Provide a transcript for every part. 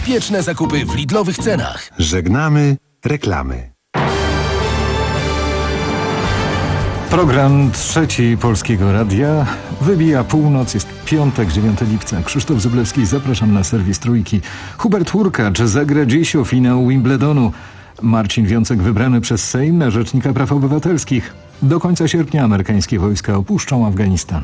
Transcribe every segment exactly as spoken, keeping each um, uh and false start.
Bezpieczne zakupy w Lidlowych cenach. Żegnamy reklamy. Program trzeci Polskiego Radia wybija północ, jest piątek, dziewiątego lipca. Krzysztof Zyblewski, zapraszam na serwis Trójki. Hubert Hurkacz zagra dziś o finał Wimbledonu. Marcin Wiącek wybrany przez Sejm na Rzecznika Praw Obywatelskich. Do końca sierpnia amerykańskie wojska opuszczą Afganistan.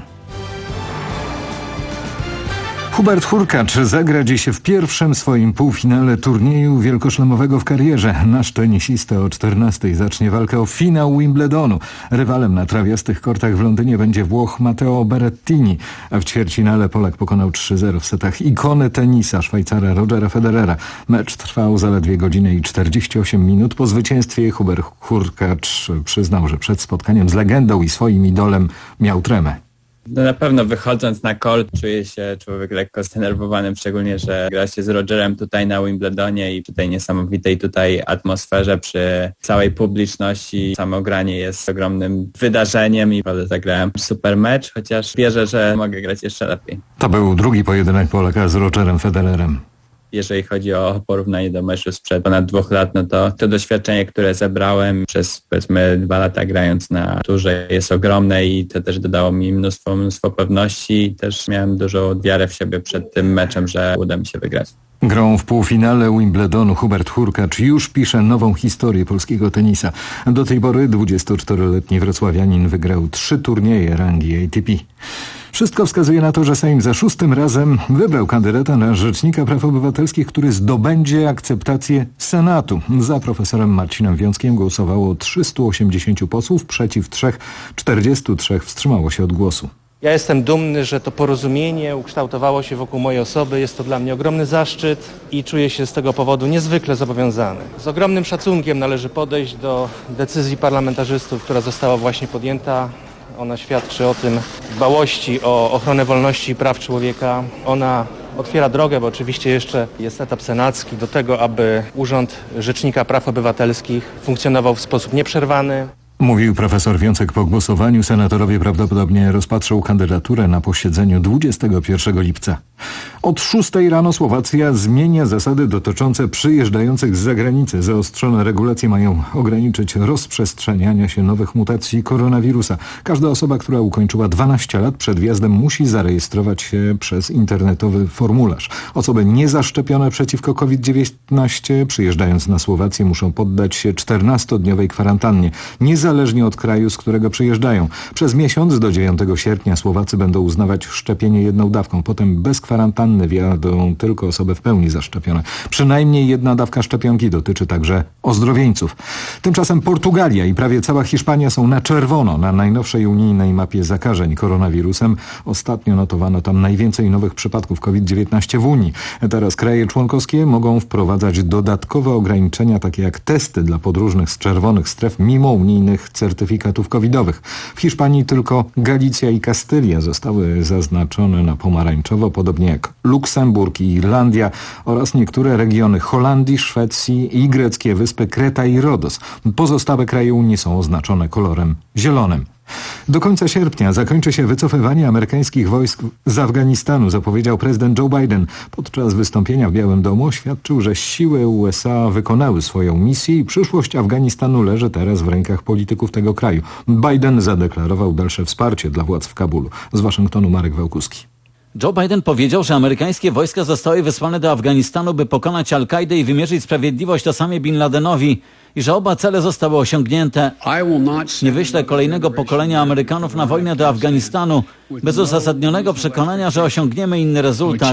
Hubert Hurkacz zagra dziś w pierwszym swoim półfinale turnieju wielkoszlemowego w karierze. Nasz tenisista o czternastej zacznie walkę o finał Wimbledonu. Rywalem na trawiastych kortach w Londynie będzie Włoch Matteo Berrettini, a w ćwierćfinale Polak pokonał trzy zero w setach ikony tenisa Szwajcara Rogera Federera. Mecz trwał zaledwie godzinę i czterdzieści osiem minut. Po zwycięstwie Hubert Hurkacz przyznał, że przed spotkaniem z legendą i swoim idolem miał tremę. No na pewno wychodząc na kort czuje się człowiek lekko zdenerwowany, szczególnie, że gra się z Rogerem tutaj na Wimbledonie i przy tej niesamowitej tutaj atmosferze, przy całej publiczności. Samo granie jest ogromnym wydarzeniem i naprawdę zagrałem super mecz, chociaż wierzę, że mogę grać jeszcze lepiej. To był drugi pojedynek Polaka z Rogerem Federerem. Jeżeli chodzi o porównanie do meczu sprzed ponad dwóch lat, no to to doświadczenie, które zebrałem przez powiedzmy dwa lata grając na turze jest ogromne i to też dodało mi mnóstwo, mnóstwo pewności i też miałem dużą wiarę w siebie przed tym meczem, że uda mi się wygrać. Grą w półfinale Wimbledonu Hubert Hurkacz już pisze nową historię polskiego tenisa. Do tej pory dwudziestoczteroletni wrocławianin wygrał trzy turnieje rangi A T P. Wszystko wskazuje na to, że Sejm za szóstym razem wybrał kandydata na Rzecznika Praw Obywatelskich, który zdobędzie akceptację Senatu. Za profesorem Marcinem Wiąckiem głosowało trzystu osiemdziesięciu posłów, przeciw trzech, czterdziestu trzech wstrzymało się od głosu. Ja jestem dumny, że to porozumienie ukształtowało się wokół mojej osoby. Jest to dla mnie ogromny zaszczyt i czuję się z tego powodu niezwykle zobowiązany. Z ogromnym szacunkiem należy podejść do decyzji parlamentarzystów, która została właśnie podjęta. Ona świadczy o tym dbałości o ochronę wolności i praw człowieka. Ona otwiera drogę, bo oczywiście jeszcze jest etap senacki, do tego, aby Urząd Rzecznika Praw Obywatelskich funkcjonował w sposób nieprzerwany. Mówił profesor Wiącek po głosowaniu. Senatorowie prawdopodobnie rozpatrzą kandydaturę na posiedzeniu dwudziestego pierwszego lipca. Od szóstej rano Słowacja zmienia zasady dotyczące przyjeżdżających z zagranicy. Zaostrzone regulacje mają ograniczyć rozprzestrzenianie się nowych mutacji koronawirusa. Każda osoba, która ukończyła dwanaście lat przed wjazdem, musi zarejestrować się przez internetowy formularz. Osoby niezaszczepione przeciwko COVID dziewiętnaście przyjeżdżając na Słowację muszą poddać się czternastodniowej kwarantannie. Niezależnie od kraju, z którego przyjeżdżają. Przez miesiąc do dziewiątego sierpnia Słowacy będą uznawać szczepienie jedną dawką. Potem bez kwarantanny wjadą tylko osoby w pełni zaszczepione. Przynajmniej jedna dawka szczepionki dotyczy także ozdrowieńców. Tymczasem Portugalia i prawie cała Hiszpania są na czerwono na najnowszej unijnej mapie zakażeń koronawirusem. Ostatnio notowano tam najwięcej nowych przypadków COVID dziewiętnaście w Unii. Teraz kraje członkowskie mogą wprowadzać dodatkowe ograniczenia, takie jak testy dla podróżnych z czerwonych stref mimo unijnych certyfikatów covidowych. W Hiszpanii tylko Galicja i Kastylia zostały zaznaczone na pomarańczowo, podobnie jak Luksemburg i Irlandia oraz niektóre regiony Holandii, Szwecji i greckie wyspy Kreta i Rodos. Pozostałe kraje Unii są oznaczone kolorem zielonym. Do końca sierpnia zakończy się wycofywanie amerykańskich wojsk z Afganistanu, zapowiedział prezydent Joe Biden. Podczas wystąpienia w Białym Domu oświadczył, że siły U S A wykonały swoją misję i przyszłość Afganistanu leży teraz w rękach polityków tego kraju. Biden zadeklarował dalsze wsparcie dla władz w Kabulu. Z Waszyngtonu Marek Wałkuski. Joe Biden powiedział, że amerykańskie wojska zostały wysłane do Afganistanu, by pokonać Al-Kaidę i wymierzyć sprawiedliwość Osamie Bin Ladenowi i że oba cele zostały osiągnięte. Nie wyślę kolejnego pokolenia Amerykanów na wojnę do Afganistanu bez uzasadnionego przekonania, że osiągniemy inny rezultat.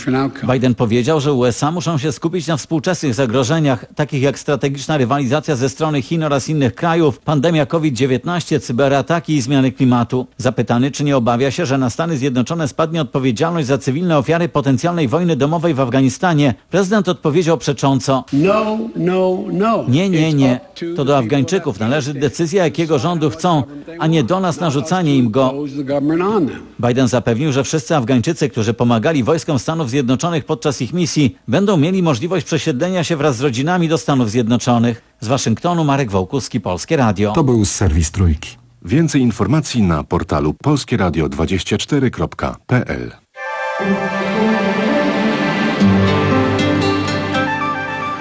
Biden powiedział, że U S A muszą się skupić na współczesnych zagrożeniach, takich jak strategiczna rywalizacja ze strony Chin oraz innych krajów, pandemia COVID dziewiętnaście, cyberataki i zmiany klimatu. Zapytany, czy nie obawia się, że na Stany Zjednoczone spadnie odpowiedzialność za cywilne ofiary potencjalnej wojny domowej w Afganistanie, prezydent odpowiedział przecząco: No, no, no. Nie, nie, nie. To do Afgańczyków należy decyzja, jakiego rządu chcą, a nie do nas narzucanie im go. Biden zapewnił, że wszyscy Afgańczycy, którzy pomagali wojskom Stanów Zjednoczonych podczas ich misji, będą mieli możliwość przesiedlenia się wraz z rodzinami do Stanów Zjednoczonych. Z Waszyngtonu Marek Wałkuski, Polskie Radio. To był serwis Trójki. Więcej informacji na portalu polskie radio dwadzieścia cztery kropka p l.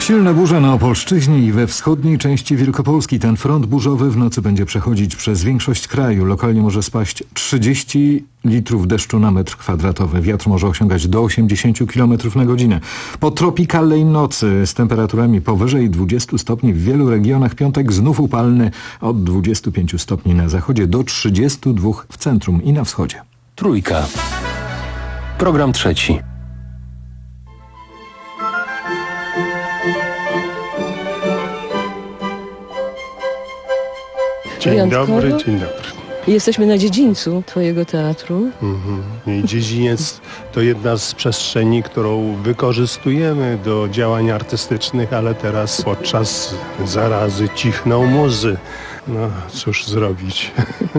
Silne burze na Opolszczyźnie i we wschodniej części Wielkopolski. Ten front burzowy w nocy będzie przechodzić przez większość kraju. Lokalnie może spaść trzydzieści litrów deszczu na metr kwadratowy. Wiatr może osiągać do osiemdziesiąt kilometrów na godzinę. Po tropikalnej nocy z temperaturami powyżej dwudziestu stopni w wielu regionach piątek znów upalny od dwudziestu pięciu stopni na zachodzie do trzydziestu dwóch w centrum i na wschodzie. Trójka. Program trzeci. Dzień Wyjątkowo. dobry, dzień dobry. Jesteśmy na dziedzińcu twojego teatru. Mhm. I dziedziniec to jedna z przestrzeni, którą wykorzystujemy do działań artystycznych, ale teraz podczas zarazy cichną muzy. No cóż zrobić.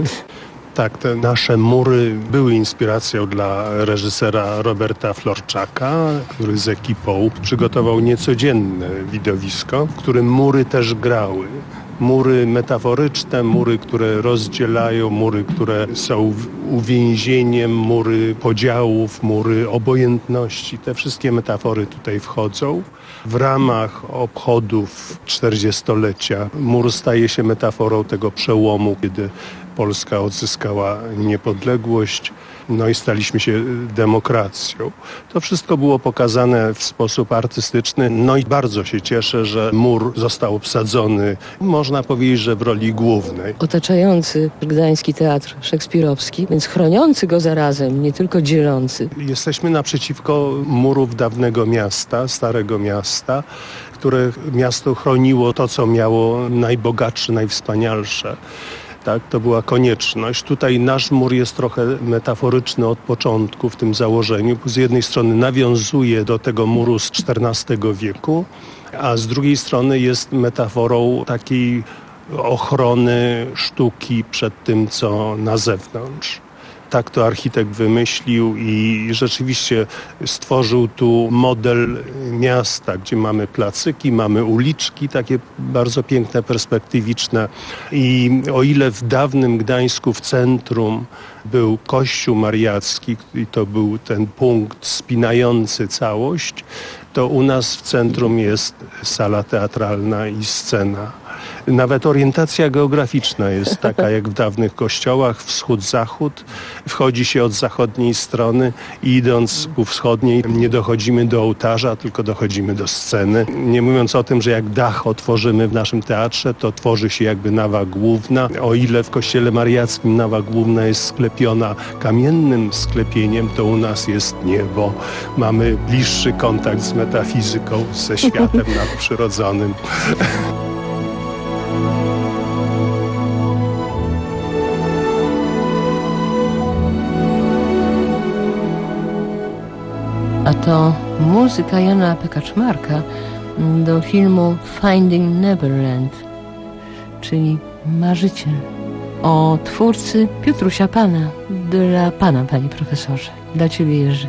Tak, te nasze mury były inspiracją dla reżysera Roberta Florczaka, który z ekipą przygotował niecodzienne widowisko, w którym mury też grały. Mury metaforyczne, mury, które rozdzielają, mury, które są uwięzieniem, mury podziałów, mury obojętności. Te wszystkie metafory tutaj wchodzą. W ramach obchodów czterdziestolecia mur staje się metaforą tego przełomu, kiedy Polska odzyskała niepodległość, no i staliśmy się demokracją. To wszystko było pokazane w sposób artystyczny, no i bardzo się cieszę, że mur został obsadzony, można powiedzieć, że w roli głównej. Otaczający Gdański Teatr Szekspirowski, więc chroniący go zarazem, nie tylko dzielący. Jesteśmy naprzeciwko murów dawnego miasta, Starego Miasta, które miasto chroniło to, co miało najbogatsze, najwspanialsze. Tak, to była konieczność. Tutaj nasz mur jest trochę metaforyczny od początku w tym założeniu. Z jednej strony nawiązuje do tego muru z czternastego wieku, a z drugiej strony jest metaforą takiej ochrony sztuki przed tym, co na zewnątrz. Tak to architekt wymyślił i rzeczywiście stworzył tu model miasta, gdzie mamy placyki, mamy uliczki, takie bardzo piękne, perspektywiczne. I o ile w dawnym Gdańsku w centrum był kościół mariacki i to był ten punkt spinający całość, to u nas w centrum jest sala teatralna i scena. Nawet orientacja geograficzna jest taka jak w dawnych kościołach, wschód-zachód. Wchodzi się od zachodniej strony i idąc ku wschodniej nie dochodzimy do ołtarza, tylko dochodzimy do sceny. Nie mówiąc o tym, że jak dach otworzymy w naszym teatrze, to tworzy się jakby nawa główna. O ile w kościele mariackim nawa główna jest sklepiona kamiennym sklepieniem, to u nas jest niebo. Mamy bliższy kontakt z metafizyką, ze światem nadprzyrodzonym. A to muzyka Jana P. Kaczmarka do filmu Finding Neverland, czyli Marzyciel, o twórcy Piotrusia Pana. Dla Pana, Panie Profesorze, dla Ciebie, Jerzy.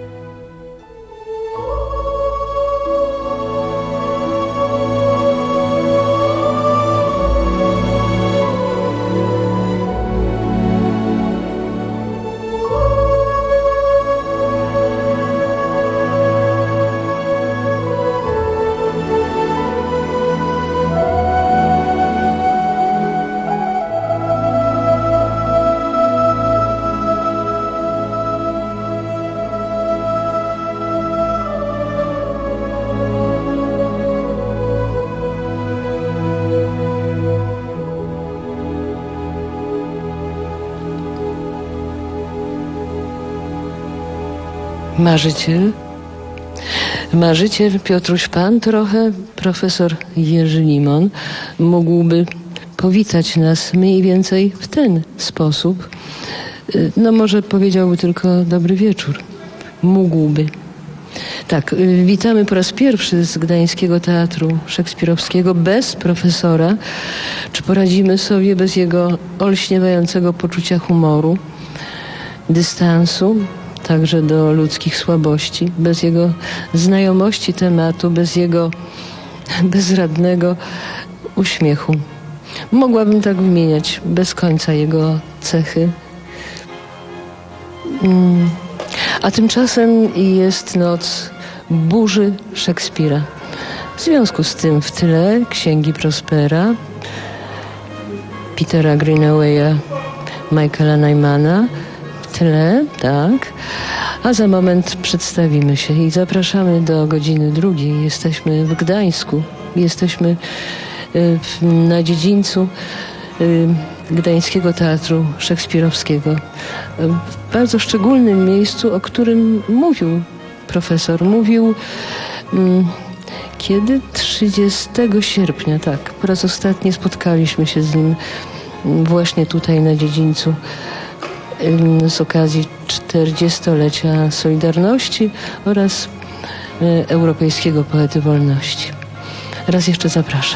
Marzyciel. Marzyciel Piotruś Pan, trochę profesor Jerzy Limon mógłby powitać nas mniej więcej w ten sposób. No może powiedziałby tylko dobry wieczór. Mógłby. Tak, witamy po raz pierwszy z Gdańskiego Teatru Szekspirowskiego bez profesora. Czy poradzimy sobie bez jego olśniewającego poczucia humoru, dystansu, także do ludzkich słabości, bez jego znajomości tematu, bez jego bezradnego uśmiechu. Mogłabym tak wymieniać bez końca jego cechy. A tymczasem jest noc burzy Szekspira. W związku z tym w tle księgi Prospera, Petera Greenawaya, Michaela Nymana, w tle, tak. A za moment przedstawimy się i zapraszamy do godziny drugiej. Jesteśmy w Gdańsku. Jesteśmy y, na dziedzińcu y, Gdańskiego Teatru Szekspirowskiego. Y, w bardzo szczególnym miejscu, o którym mówił profesor. Mówił y, kiedy? trzydziestego sierpnia, tak. Po raz ostatni spotkaliśmy się z nim właśnie tutaj na dziedzińcu z okazji czterdziestolecia Solidarności oraz Europejskiego Poety Wolności. Raz jeszcze zapraszam.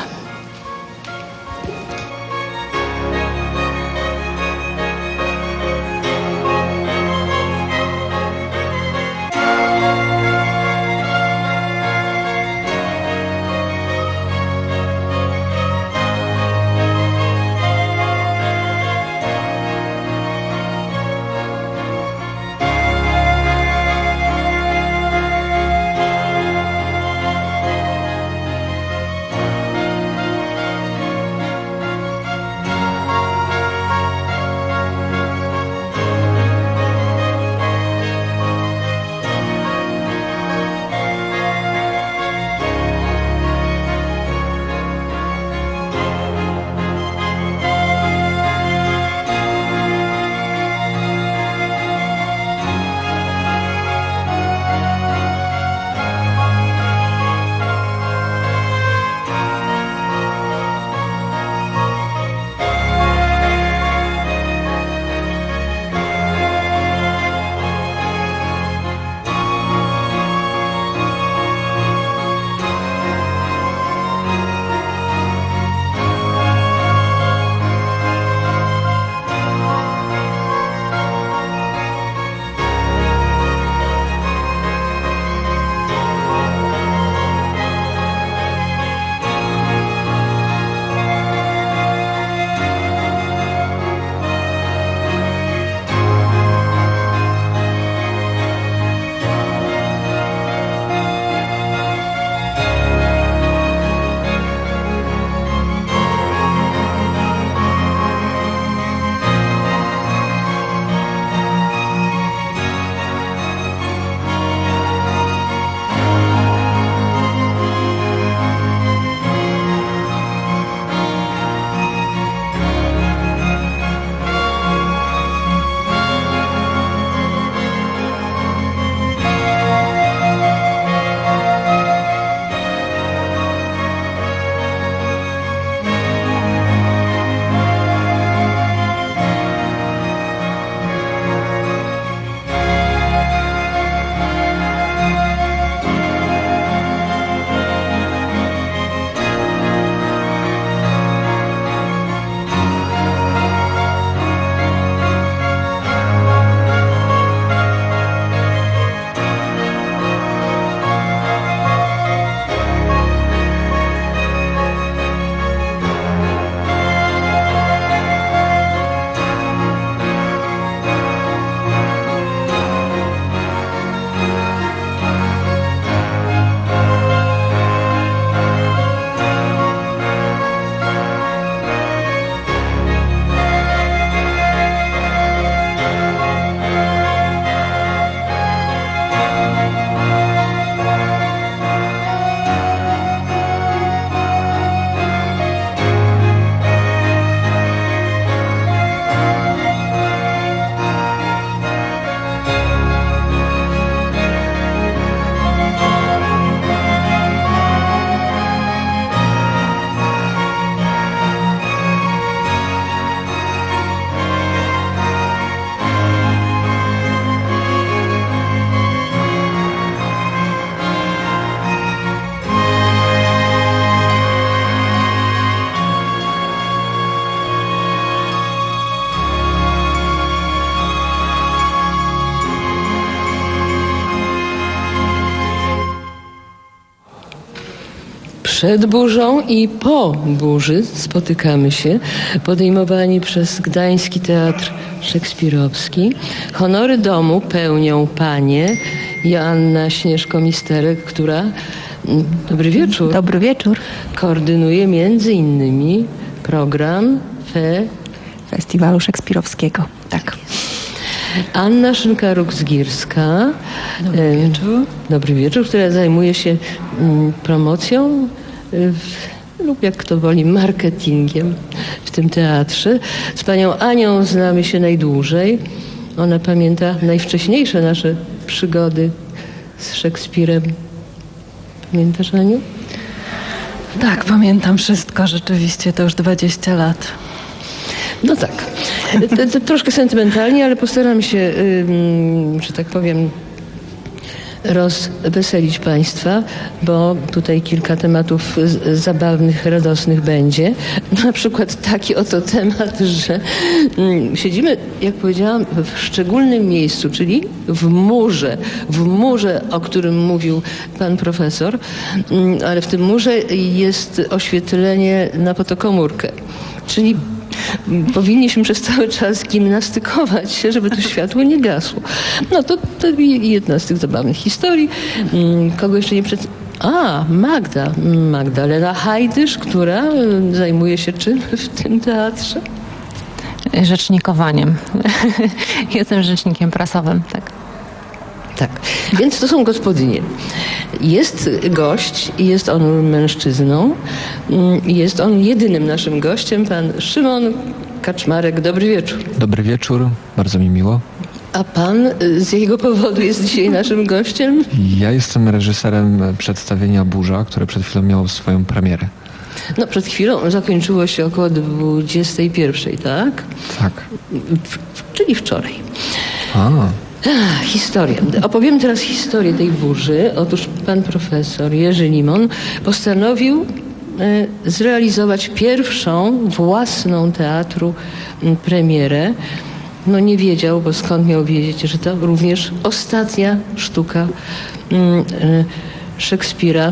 Przed burzą i po burzy spotykamy się, podejmowani przez Gdański Teatr Szekspirowski. Honory domu pełnią panie Joanna Śnieżko-Misterek, która Dobry wieczór. Dobry wieczór. Koordynuje między innymi program Fe... Festiwalu Szekspirowskiego. Tak. Anna Szynkaruk-Zgierska. Dobry wieczór. Dobry wieczór, która zajmuje się promocją w, lub jak kto woli marketingiem w tym teatrze. Z panią Anią znamy się najdłużej. Ona pamięta najwcześniejsze nasze przygody z Szekspirem. Pamiętasz, Aniu? Tak, pamiętam wszystko. Rzeczywiście to już dwadzieścia lat. No tak. To, to troszkę sentymentalnie, ale postaram się, yy, że tak powiem, rozweselić Państwa, bo tutaj kilka tematów z, zabawnych, radosnych będzie. Na przykład taki oto temat, że mm, siedzimy, jak powiedziałam, w szczególnym miejscu, czyli w murze. W murze, o którym mówił pan profesor, mm, ale w tym murze jest oświetlenie na fotokomórkę. Czyli powinniśmy przez cały czas gimnastykować się, żeby to światło nie gasło. No to, to jedna z tych zabawnych historii. Kogo jeszcze nie przed... A, Magda. Magdalena Hajdysz, która zajmuje się czym w tym teatrze? Rzecznikowaniem. Jestem rzecznikiem prasowym, tak. Tak, więc to są gospodynie. Jest gość i jest on mężczyzną. Jest on jedynym naszym gościem, pan Szymon Kaczmarek. Dobry wieczór. Dobry wieczór, bardzo mi miło. A pan z jego powodu jest dzisiaj naszym gościem? Ja jestem reżyserem przedstawienia Burza, które przed chwilą miało swoją premierę. No, przed chwilą zakończyło się około dwudziestej pierwszej, tak? Tak. W, czyli wczoraj. A. Ach, historię. Opowiem teraz historię tej burzy. Otóż pan profesor Jerzy Limon postanowił e, zrealizować pierwszą własną teatru m, premierę. No nie wiedział, bo skąd miał wiedzieć, że to również ostatnia sztuka m, e, Szekspira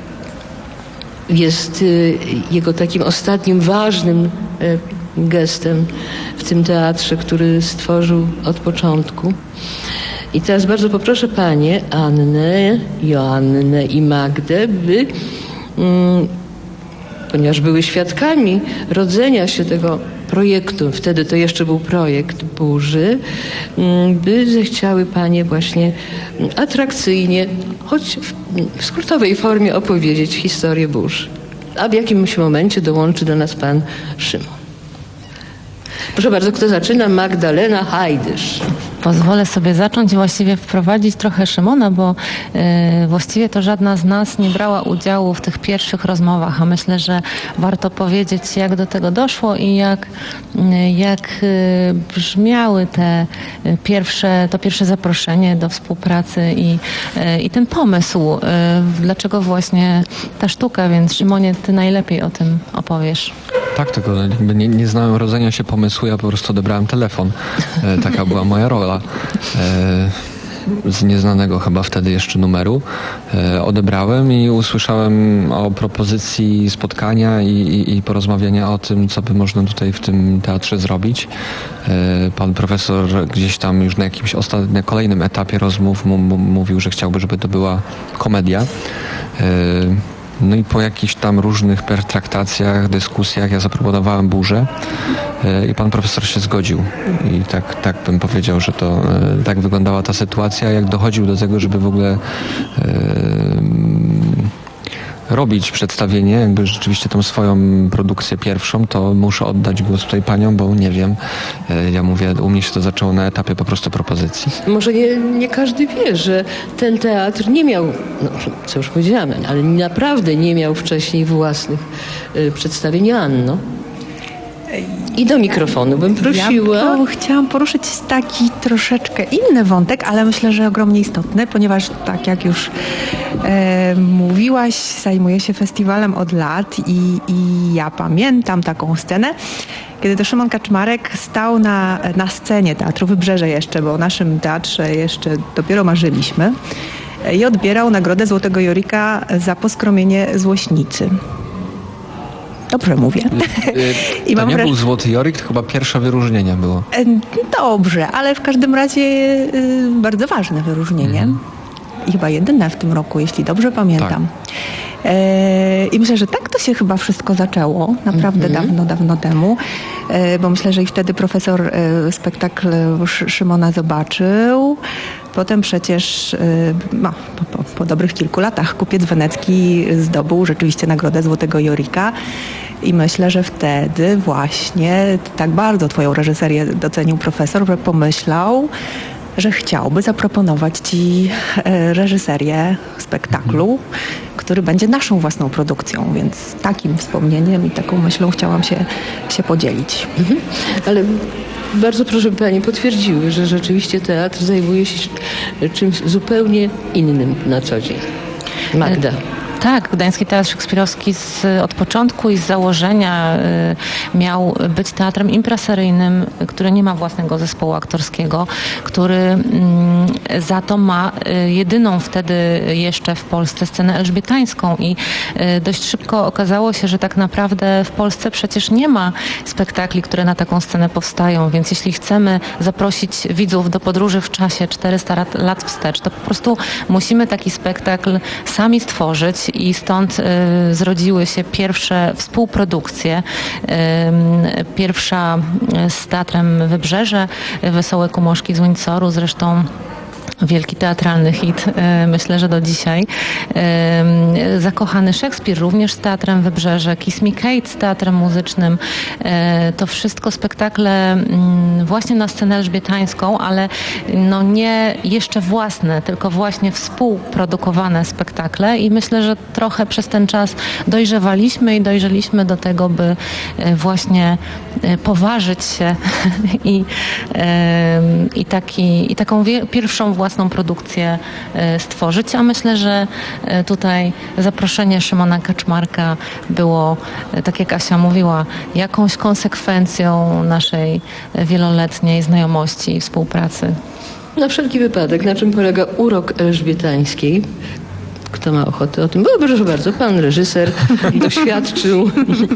jest e, jego takim ostatnim ważnym e, gestem w tym teatrze, który stworzył od początku. I teraz bardzo poproszę panie Annę, Joannę i Magdę, by, mm, ponieważ były świadkami rodzenia się tego projektu, wtedy to jeszcze był projekt Burzy, mm, by zechciały panie właśnie atrakcyjnie, choć w, w skrótowej formie opowiedzieć historię Burzy. A w jakimś momencie dołączy do nas pan Szymon. Proszę bardzo, kto zaczyna? Magdalena Hajdysz. Pozwolę sobie zacząć i właściwie wprowadzić trochę Szymona, bo y, właściwie to żadna z nas nie brała udziału w tych pierwszych rozmowach, a myślę, że warto powiedzieć, jak do tego doszło i jak, y, jak y, brzmiały te y, pierwsze, to pierwsze zaproszenie do współpracy i, y, i ten pomysł, y, dlaczego właśnie ta sztuka, więc Szymonie, ty najlepiej o tym opowiesz. Tak, tylko nie, nie znałem rodzenia się pomysłu, ja po prostu odebrałem telefon. E, taka była moja rola. E, z nieznanego chyba wtedy jeszcze numeru. E, odebrałem i usłyszałem o propozycji spotkania i, i, i porozmawiania o tym, co by można tutaj w tym teatrze zrobić. E, pan profesor gdzieś tam już na jakimś ostatnim, kolejnym etapie rozmów m- m- mówił, że chciałby, żeby to była komedia. E, No i po jakichś tam różnych pertraktacjach, dyskusjach ja zaproponowałem Burzę i pan profesor się zgodził. I tak, tak bym powiedział, że to tak wyglądała ta sytuacja. Jak dochodził do tego, żeby w ogóle e, robić przedstawienie, jakby rzeczywiście tą swoją produkcję pierwszą, to muszę oddać głos tutaj paniom, bo nie wiem. Ja mówię, u mnie się to zaczęło na etapie po prostu propozycji. Może nie, nie każdy wie, że ten teatr nie miał, no, co już powiedziałam, ale naprawdę nie miał wcześniej własnych y, przedstawień. Anno. I do mikrofonu bym prosiła. Ja po, chciałam poruszyć taki troszeczkę inny wątek, ale myślę, że ogromnie istotny, ponieważ tak jak już e, mówiłaś, zajmuję się festiwalem od lat i, i ja pamiętam taką scenę, kiedy to Szymon Kaczmarek stał na, na scenie Teatru Wybrzeże jeszcze, bo o naszym teatrze jeszcze dopiero marzyliśmy, i odbierał nagrodę Złotego Jorika za poskromienie Złośnicy. Dobrze mówię. I to nie wraż... był Złoty Jorik, to chyba pierwsze wyróżnienie było. Dobrze, ale w każdym razie bardzo ważne wyróżnienie. Mm. i chyba jedyne w tym roku, jeśli dobrze pamiętam. Tak. I myślę, że tak to się chyba wszystko zaczęło, naprawdę mm-hmm. dawno, dawno temu, bo myślę, że i wtedy profesor spektakl Szymona zobaczył. Potem przecież no, po, po, po dobrych kilku latach Kupiec Wenecki zdobył rzeczywiście nagrodę Złotego Jorika i myślę, że wtedy właśnie tak bardzo twoją reżyserię docenił profesor, że pomyślał, że chciałby zaproponować ci reżyserię spektaklu, który będzie naszą własną produkcją, więc takim wspomnieniem i taką myślą chciałam się, się podzielić. Mhm. Ale bardzo proszę Pani potwierdziły, że rzeczywiście teatr zajmuje się czymś zupełnie innym na co dzień. Magda. Tak, Gdański Teatr Szekspirowski z, od początku i z założenia y, miał być teatrem impresaryjnym, który nie ma własnego zespołu aktorskiego, który y, za to ma y, jedyną wtedy jeszcze w Polsce scenę elżbietańską i y, dość szybko okazało się, że tak naprawdę w Polsce przecież nie ma spektakli, które na taką scenę powstają, więc jeśli chcemy zaprosić widzów do podróży w czasie czterysta lat, lat wstecz, to po prostu musimy taki spektakl sami stworzyć. I stąd y, zrodziły się pierwsze współprodukcje. Y, pierwsza z Teatrem Wybrzeże, Wesołe Kumoszki z Windsoru, zresztą wielki teatralny hit, myślę, że do dzisiaj. Zakochany Szekspir również z Teatrem Wybrzeże, Kiss Me Kate z Teatrem Muzycznym. To wszystko spektakle właśnie na scenę elżbietańską, ale no nie jeszcze własne, tylko właśnie współprodukowane spektakle i myślę, że trochę przez ten czas dojrzewaliśmy i dojrzeliśmy do tego, by właśnie poważyć się i, i, taki, i taką pierwszą własną produkcję stworzyć, a myślę, że tutaj zaproszenie Szymona Kaczmarka było, tak jak Asia mówiła, jakąś konsekwencją naszej wieloletniej znajomości i współpracy. Na wszelki wypadek, na czym polega urok elżbietański? Kto ma ochotę o tym? Bo proszę bardzo, pan reżyser doświadczył.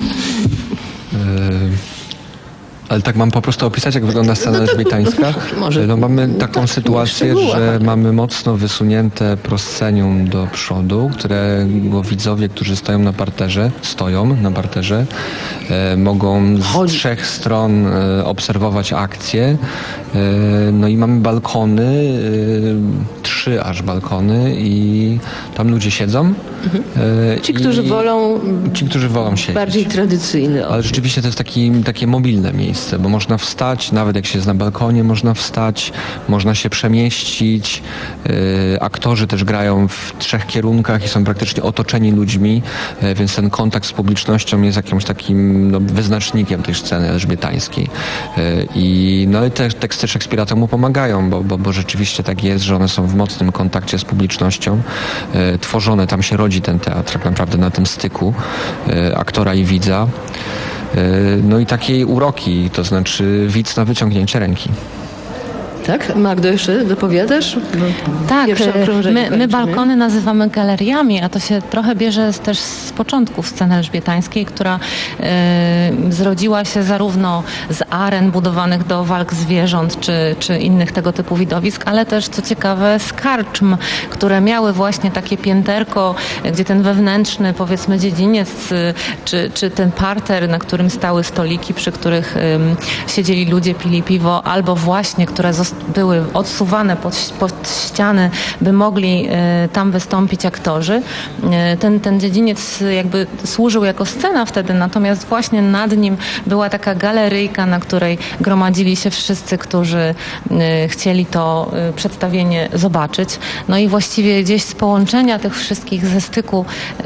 Ale tak mam po prostu opisać, jak wygląda scena no to, elżbietańska. Może, no mamy taką tak, sytuację, że mamy mocno wysunięte proscenium do przodu, którego widzowie, którzy stoją na parterze, stoją na parterze, e, mogą z Chodź. trzech stron e, obserwować akcję. E, no i mamy balkony, e, trzy aż balkony i tam ludzie siedzą. Mhm. E, ci, którzy wolą ci, którzy wolą siedzieć. Bardziej tradycyjny. Ale rzeczywiście to jest taki, takie mobilne miejsce, bo można wstać, nawet jak się jest na balkonie, można wstać, można się przemieścić. Yy, aktorzy też grają w trzech kierunkach i są praktycznie otoczeni ludźmi, yy, więc ten kontakt z publicznością jest jakimś takim no, wyznacznikiem tej sceny elżbietańskiej. Yy, I no i te teksty Szekspira temu pomagają, bo, bo, bo rzeczywiście tak jest, że one są w mocnym kontakcie z publicznością. Yy, tworzone, tam się rodzi ten teatr tak naprawdę na tym styku yy, aktora i widza. No i takiej uroki, to znaczy widz na wyciągnięcie ręki. Tak? Magdo, jeszcze dopowiadasz? Tak, my, my balkony nazywamy galeriami, a to się trochę bierze też z początków sceny elżbietańskiej, która y, zrodziła się zarówno z aren budowanych do walk zwierząt, czy, czy innych tego typu widowisk, ale też, co ciekawe, z karczm, które miały właśnie takie pięterko, gdzie ten wewnętrzny, powiedzmy, dziedziniec, y, czy, czy ten parter, na którym stały stoliki, przy których y, siedzieli ludzie, pili piwo, albo właśnie, które zostały były odsuwane pod, pod ściany, by mogli y, tam wystąpić aktorzy. Y, ten, ten dziedziniec jakby służył jako scena wtedy, natomiast właśnie nad nim była taka galeryjka, na której gromadzili się wszyscy, którzy y, chcieli to y, przedstawienie zobaczyć. No i właściwie gdzieś z połączenia tych wszystkich, ze styku y,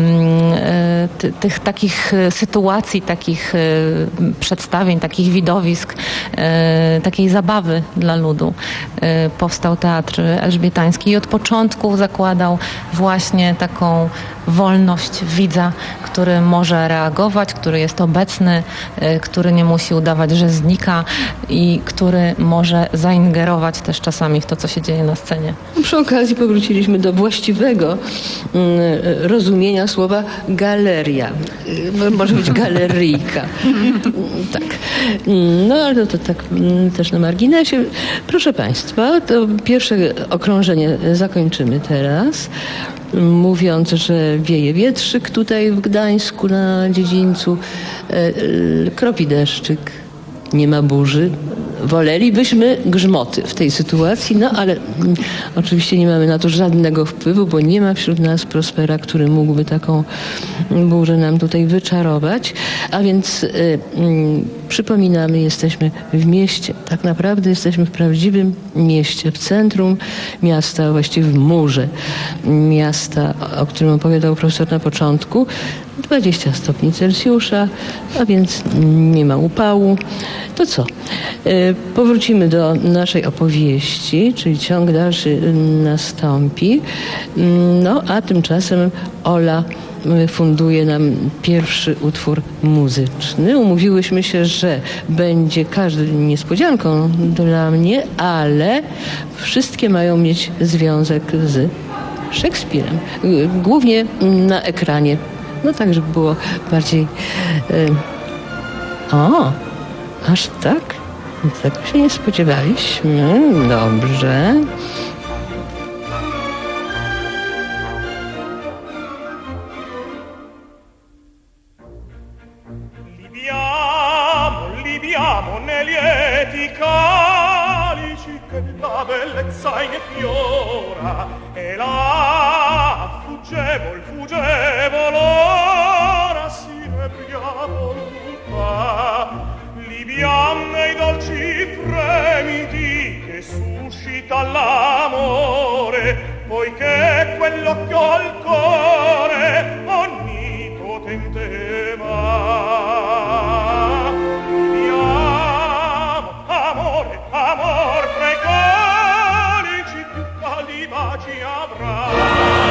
y, ty, tych takich sytuacji, takich y, przedstawień, takich widowisk, y, takiej zabawy dla ludu powstał Teatr Elżbietański i od początku zakładał właśnie taką wolność widza, który może reagować, który jest obecny, który nie musi udawać, że znika i który może zaingerować też czasami w to, co się dzieje na scenie. Przy okazji powróciliśmy do właściwego rozumienia słowa galeria. może być galeryjka. Tak. No ale to tak też na marginesie. Proszę Państwa, to pierwsze okrążenie zakończymy teraz, mówiąc, że wieje wietrzyk tutaj w Gdańsku na dziedzińcu, kropi deszczyk, nie ma burzy. Wolelibyśmy grzmoty w tej sytuacji, no ale mm, oczywiście nie mamy na to żadnego wpływu, bo nie ma wśród nas Prospera, który mógłby taką burzę nam tutaj wyczarować. A więc y, y, przypominamy, jesteśmy w mieście, tak naprawdę jesteśmy w prawdziwym mieście, w centrum miasta, właściwie w murze miasta, o którym opowiadał profesor na początku. dwadzieścia stopni Celsjusza, a więc nie ma upału. To co? Powrócimy do naszej opowieści, czyli ciąg dalszy nastąpi. No a tymczasem Ola funduje nam pierwszy utwór muzyczny. Umówiłyśmy się, że będzie każdy niespodzianką dla mnie, ale wszystkie mają mieć związek z Szekspirem. Głównie na ekranie. No tak, żeby było bardziej... Yy... O, aż tak? Tego się nie spodziewaliśmy. Dobrze. Libiamo, libiamo nei lieti calici che la bellezza infiora e la fuggevol, fuggevol ora si nebria voluta. Libiam nei dolci fremiti che suscita l'amore, poiché quell'occhio al cuore onnipotente va. Libiamo, amore, amor, tra i calici più caldi baci avrà.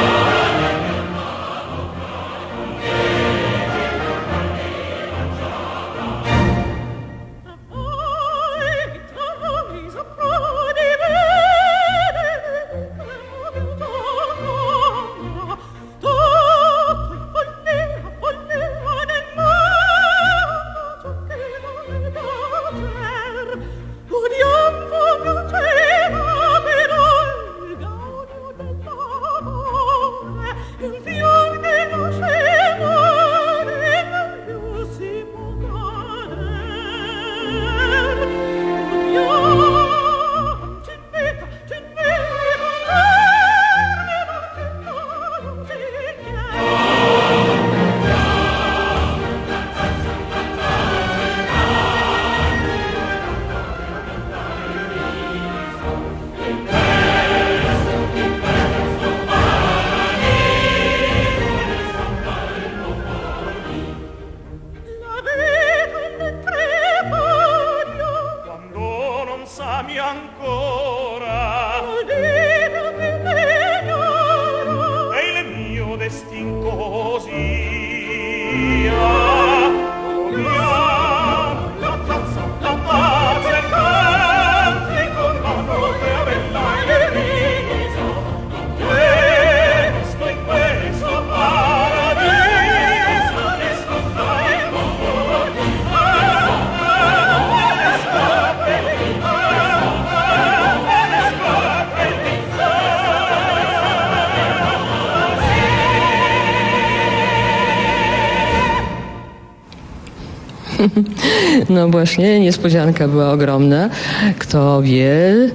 No właśnie, niespodzianka była ogromna. Kto wie,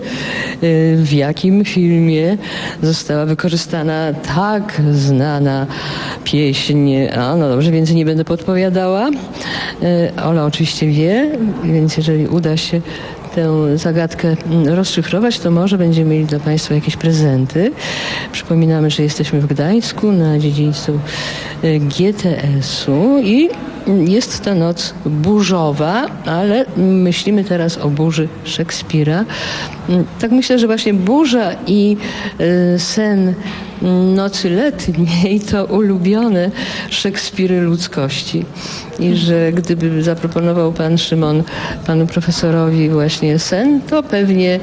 w jakim filmie została wykorzystana tak znana pieśń. A, no dobrze, więcej nie będę podpowiadała. Ola oczywiście wie, więc jeżeli uda się tę zagadkę rozszyfrować, to może będziemy mieli dla Państwa jakieś prezenty. Przypominamy, że jesteśmy w Gdańsku na dziedzińcu G T S-u i jest to noc burzowa, ale myślimy teraz o burzy Szekspira. Tak myślę, że właśnie burza i sen nocy letniej to ulubione Szekspiry ludzkości. I że gdyby zaproponował pan Szymon panu profesorowi właśnie sen, to pewnie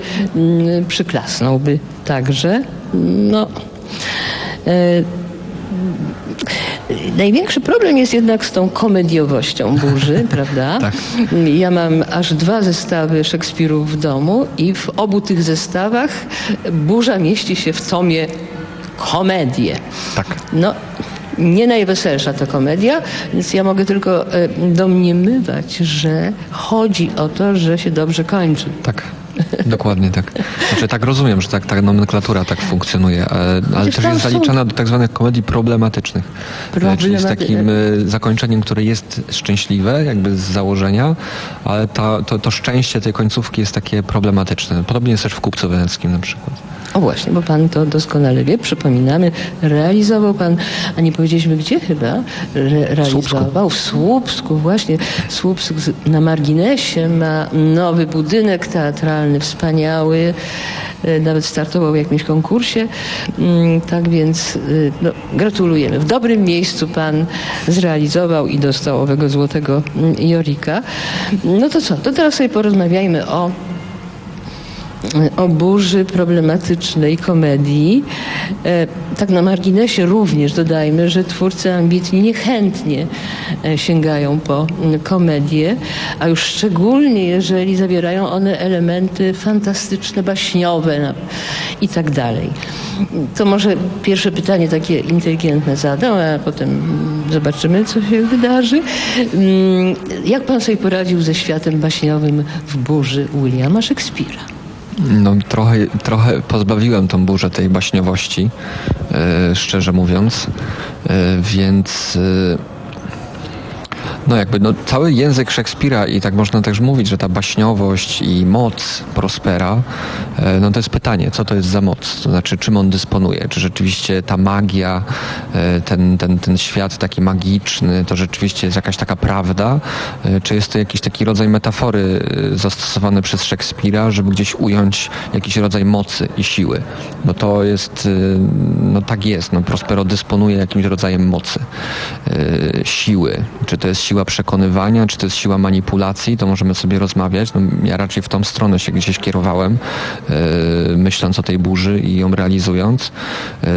przyklasnąłby także. No... Największy problem jest jednak z tą komediowością burzy, prawda? Tak. Ja mam aż dwa zestawy Szekspirów w domu i w obu tych zestawach burza mieści się w tomie komedie. Tak. No, nie najweselsza to komedia, więc ja mogę tylko e, domniemywać, że chodzi o to, że się dobrze kończy. Tak. Dokładnie tak. Znaczy tak rozumiem, że tak ta nomenklatura tak funkcjonuje, ale, ale też jest zaliczana do tak zwanych komedii problematycznych. Problematy... Czyli z takim y, zakończeniem, które jest szczęśliwe, jakby z założenia, ale ta, to, to szczęście tej końcówki jest takie problematyczne. Podobnie jest też w Kupcu Weneckim na przykład. O właśnie, bo pan to doskonale wie, przypominamy, realizował pan, a nie powiedzieliśmy gdzie chyba, Re- realizował w Słupsku, właśnie Słupsk na marginesie ma nowy budynek teatralny, wspaniały, nawet startował w jakimś konkursie, tak więc no, gratulujemy. W dobrym miejscu pan zrealizował i dostał owego złotego Jorika. No to co, to teraz sobie porozmawiajmy o o burzy problematycznej komedii. E, tak na marginesie również dodajmy, że twórcy ambitni niechętnie e, sięgają po m, komedię, a już szczególnie jeżeli zawierają one elementy fantastyczne, baśniowe no, i tak dalej. To może pierwsze pytanie takie inteligentne zadam, a potem zobaczymy, co się wydarzy. Mm, jak pan sobie poradził ze światem baśniowym w burzy Williama Szekspira? No trochę, trochę pozbawiłem tą burzę tej baśniowości, yy, szczerze mówiąc, yy, więc yy, no jakby no, cały język Szekspira i tak można też mówić, że ta baśniowość i moc Prospera, yy, no to jest pytanie, co to jest za moc, to znaczy czym on dysponuje, czy rzeczywiście ta magia, yy, ten, ten, ten świat taki magiczny, to rzeczywiście jest jakaś taka prawda, yy, czy jest to jakiś taki rodzaj metafory yy, zastosowany przez Szekspira, żeby gdzieś ująć jakiś rodzaj mocy i siły. No to jest, yy, no tak jest, no Prospero dysponuje jakimś rodzajem mocy, yy, siły, czy to jest siła przekonywania, czy to jest siła manipulacji, to możemy sobie rozmawiać. No, ja raczej w tą stronę się gdzieś kierowałem, yy, myśląc o tej burzy i ją realizując. Yy,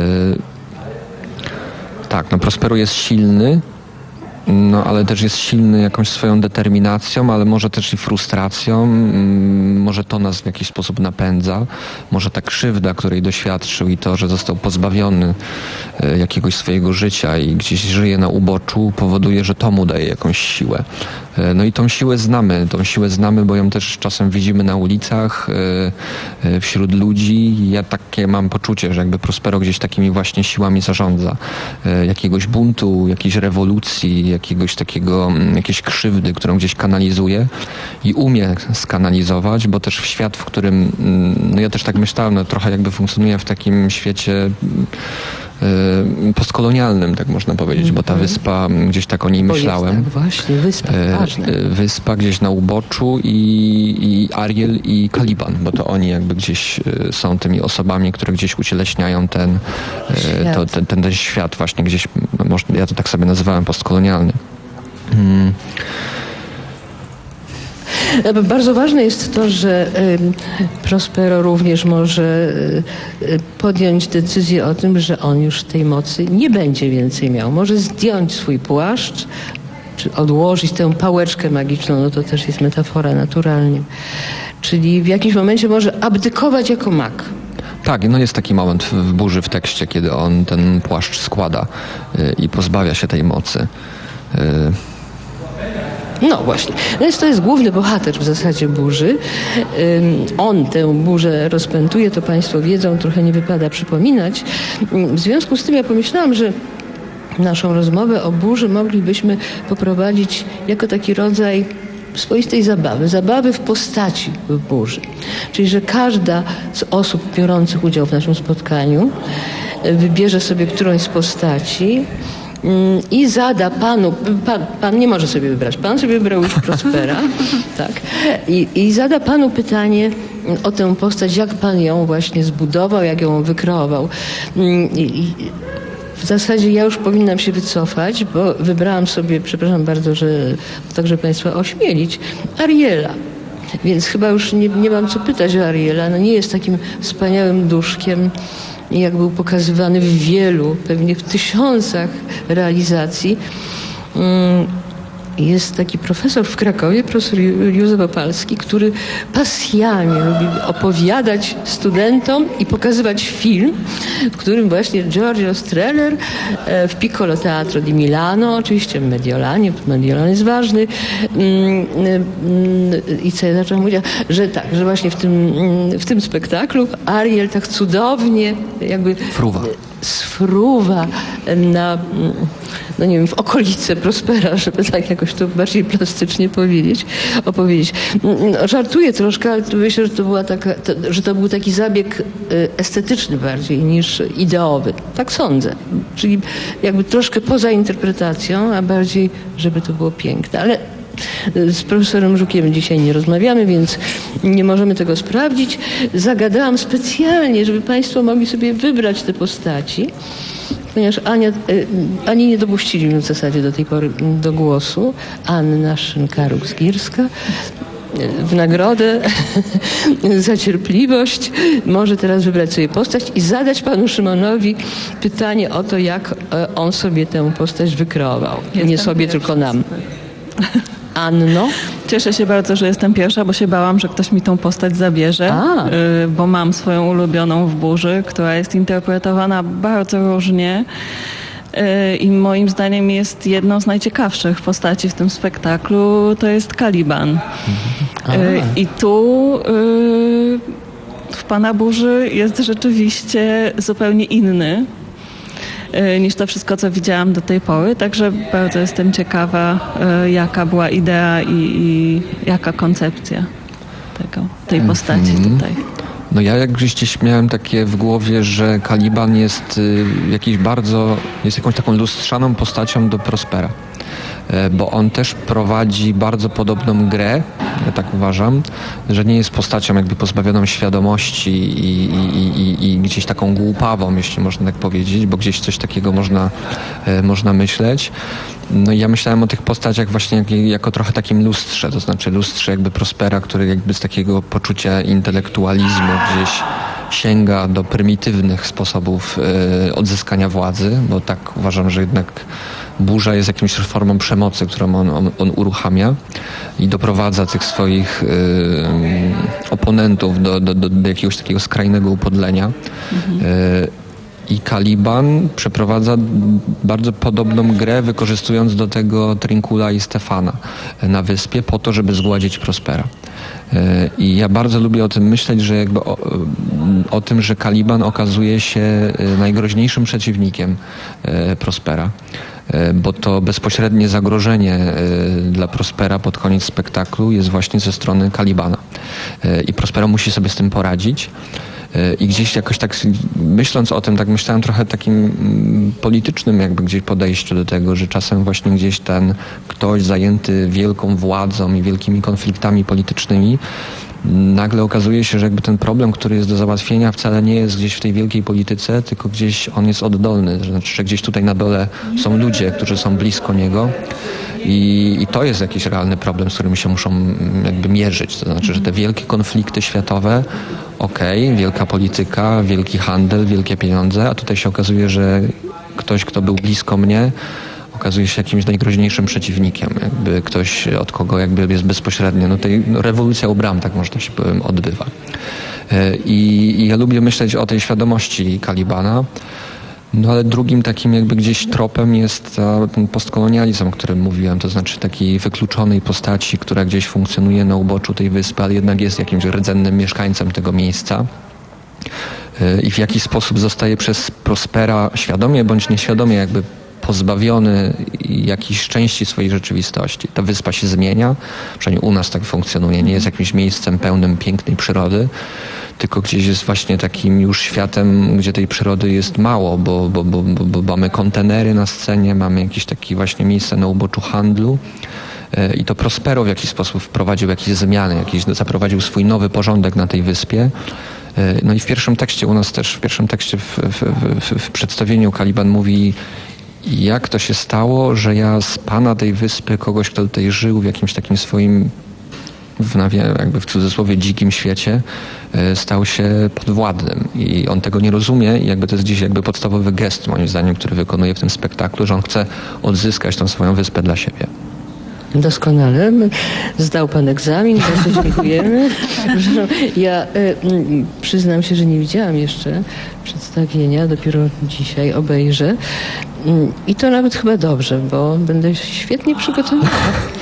tak, no Prospero jest silny, no ale też jest silny jakąś swoją determinacją, ale może też i frustracją, może to nas w jakiś sposób napędza, może ta krzywda, której doświadczył i to, że został pozbawiony jakiegoś swojego życia i gdzieś żyje na uboczu, powoduje, że to mu daje jakąś siłę. No i tą siłę znamy, tą siłę znamy, bo ją też czasem widzimy na ulicach, wśród ludzi. Ja takie mam poczucie, że jakby Prospero gdzieś takimi właśnie siłami zarządza. Jakiegoś buntu, jakiejś rewolucji, jakiegoś takiego, jakiejś krzywdy, którą gdzieś kanalizuje i umie skanalizować, bo też w świat, w którym, no ja też tak myślałem, no trochę jakby funkcjonuje w takim świecie postkolonialnym, tak można powiedzieć, bo ta wyspa, gdzieś tak o niej bo myślałem. Jest, tak, właśnie, wyspa, ważne. Wyspa gdzieś na uboczu i, i Ariel i Caliban, bo to oni jakby gdzieś są tymi osobami, które gdzieś ucieleśniają ten świat, to, ten, ten, ten świat właśnie gdzieś, może, ja to tak sobie nazywałem, postkolonialny. Hmm. Bardzo ważne jest to, że Prospero również może podjąć decyzję o tym, że on już tej mocy nie będzie więcej miał. Może zdjąć swój płaszcz, czy odłożyć tę pałeczkę magiczną, no to też jest metafora naturalnie. Czyli w jakimś momencie może abdykować jako mag. Tak, no jest taki moment w burzy w tekście, kiedy on ten płaszcz składa i pozbawia się tej mocy. No właśnie. No jest, to jest główny bohater w zasadzie burzy. On tę burzę rozpętuje, to państwo wiedzą, trochę nie wypada przypominać. W związku z tym ja pomyślałam, że naszą rozmowę o burzy moglibyśmy poprowadzić jako taki rodzaj swoistej zabawy. Zabawy w postaci w burzy. Czyli, że każda z osób biorących udział w naszym spotkaniu wybierze sobie którąś z postaci i zada panu, pan, pan nie może sobie wybrać, pan sobie wybrał już Prospera, tak, I, i zada panu pytanie o tę postać, jak pan ją właśnie zbudował, jak ją wykreował. I, i w zasadzie ja już powinnam się wycofać, bo wybrałam sobie, przepraszam bardzo, że także państwa ośmielić, Ariela. Więc chyba już nie, nie mam co pytać o Ariela. No nie jest takim wspaniałym duszkiem, i jak był pokazywany w wielu, pewnie w tysiącach realizacji. Jest taki profesor w Krakowie, profesor Józef Opalski, który pasjanie lubi opowiadać studentom i pokazywać film, w którym właśnie Giorgio Strehler w Piccolo Teatro di Milano, oczywiście w Mediolanie, Mediolan jest ważny, i co ja zaczęłam mówić, że tak, że właśnie w tym, w tym spektaklu Ariel tak cudownie jakby fruwa. sfruwa na, no nie wiem, w okolice Prospera, żeby tak jakoś to bardziej plastycznie powiedzieć, opowiedzieć. No, żartuję troszkę, ale myślę, że to, była taka, to, że to był taki zabieg estetyczny bardziej niż ideowy. Tak sądzę. Czyli jakby troszkę poza interpretacją, a bardziej, żeby to było piękne. Ale z profesorem Żukiem dzisiaj nie rozmawiamy, więc nie możemy tego sprawdzić. Zagadałam specjalnie, żeby państwo mogli sobie wybrać te postaci, ponieważ Ania, Ani nie dopuścili mnie w zasadzie do tej pory do głosu. Anna Szynkaruk-Zgierska w nagrodę za cierpliwość może teraz wybrać sobie postać i zadać panu Szymonowi pytanie o to, jak on sobie tę postać wykreował. Nie sobie, tylko nam. Anno? Cieszę się bardzo, że jestem pierwsza, bo się bałam, że ktoś mi tą postać zabierze, A. bo mam swoją ulubioną w Burzy, która jest interpretowana bardzo różnie i moim zdaniem jest jedną z najciekawszych postaci w tym spektaklu, to jest Caliban. A. I tu w Pana Burzy jest rzeczywiście zupełnie inny niż to wszystko, co widziałam do tej pory. Także bardzo jestem ciekawa, jaka była idea i, i jaka koncepcja tego, tej postaci mm-hmm. tutaj. No ja jak gdzieś miałem takie w głowie, że Caliban jest y, jakiś bardzo, jest jakąś taką lustrzaną postacią do Prospera. Bo on też prowadzi bardzo podobną grę, ja tak uważam, że nie jest postacią jakby pozbawioną świadomości i, i, i, i gdzieś taką głupawą, jeśli można tak powiedzieć, bo gdzieś coś takiego można, e, można myśleć. No i ja myślałem o tych postaciach właśnie jak, jako trochę takim lustrze, to znaczy lustrze jakby Prospera, który jakby z takiego poczucia intelektualizmu gdzieś sięga do prymitywnych sposobów e, odzyskania władzy, bo tak uważam, że jednak burza jest jakimś formą przemocy, którą on, on, on uruchamia i doprowadza tych swoich y, oponentów do, do, do, do jakiegoś takiego skrajnego upodlenia. Mhm. Y, I Caliban przeprowadza bardzo podobną grę, wykorzystując do tego Trincula i Stefana na wyspie po to, żeby zgładzić Prospera. I ja bardzo lubię o tym myśleć, że jakby o, o tym, że Caliban okazuje się najgroźniejszym przeciwnikiem Prospera. Bo to bezpośrednie zagrożenie dla Prospera pod koniec spektaklu jest właśnie ze strony Calibana. I Prospero musi sobie z tym poradzić. I gdzieś jakoś tak myśląc o tym, tak myślałem trochę takim politycznym jakby gdzieś podejściu do tego, że czasem właśnie gdzieś ten ktoś zajęty wielką władzą i wielkimi konfliktami politycznymi nagle okazuje się, że jakby ten problem, który jest do załatwienia, wcale nie jest gdzieś w tej wielkiej polityce, tylko gdzieś on jest oddolny, że znaczy, że gdzieś tutaj na dole są ludzie, którzy są blisko niego. I, I to jest jakiś realny problem, z którym się muszą jakby mierzyć. To znaczy, że te wielkie konflikty światowe, okej, okay, wielka polityka, wielki handel, wielkie pieniądze, a tutaj się okazuje, że ktoś, kto był blisko mnie, okazuje się jakimś najgroźniejszym przeciwnikiem. Jakby ktoś, od kogo jakby jest bezpośrednio. No tej no, rewolucja u bram, tak można się powiem, odbywa. I, I ja lubię myśleć o tej świadomości Calibana. No ale drugim takim jakby gdzieś tropem jest ta, ten postkolonializm, o którym mówiłem, to znaczy takiej wykluczonej postaci, która gdzieś funkcjonuje na uboczu tej wyspy, ale jednak jest jakimś rdzennym mieszkańcem tego miejsca i w jakiś sposób zostaje przez Prospera świadomie bądź nieświadomie jakby pozbawiony jakiejś części swojej rzeczywistości. Ta wyspa się zmienia, przynajmniej u nas tak funkcjonuje, nie jest jakimś miejscem pełnym pięknej przyrody, tylko gdzieś jest właśnie takim już światem, gdzie tej przyrody jest mało, bo, bo, bo, bo, bo mamy kontenery na scenie, mamy jakieś takie właśnie miejsce na uboczu handlu i to Prospero w jakiś sposób wprowadził jakieś zmiany, jakiś, zaprowadził swój nowy porządek na tej wyspie. No i w pierwszym tekście u nas też, w pierwszym tekście w, w, w, w przedstawieniu Caliban mówi, jak to się stało, że ja z pana tej wyspy, kogoś, kto tutaj żył w jakimś takim swoim w, nawie- jakby w cudzysłowie dzikim świecie y, stał się podwładnym i on tego nie rozumie i jakby to jest dziś jakby podstawowy gest moim zdaniem, który wykonuje w tym spektaklu, że on chce odzyskać tą swoją wyspę dla siebie. Doskonale. Zdał pan egzamin, bardzo dziękujemy. Ja y, y, przyznam się, że nie widziałam jeszcze przedstawienia, dopiero dzisiaj obejrzę. I to nawet chyba dobrze, bo będę świetnie przygotowana.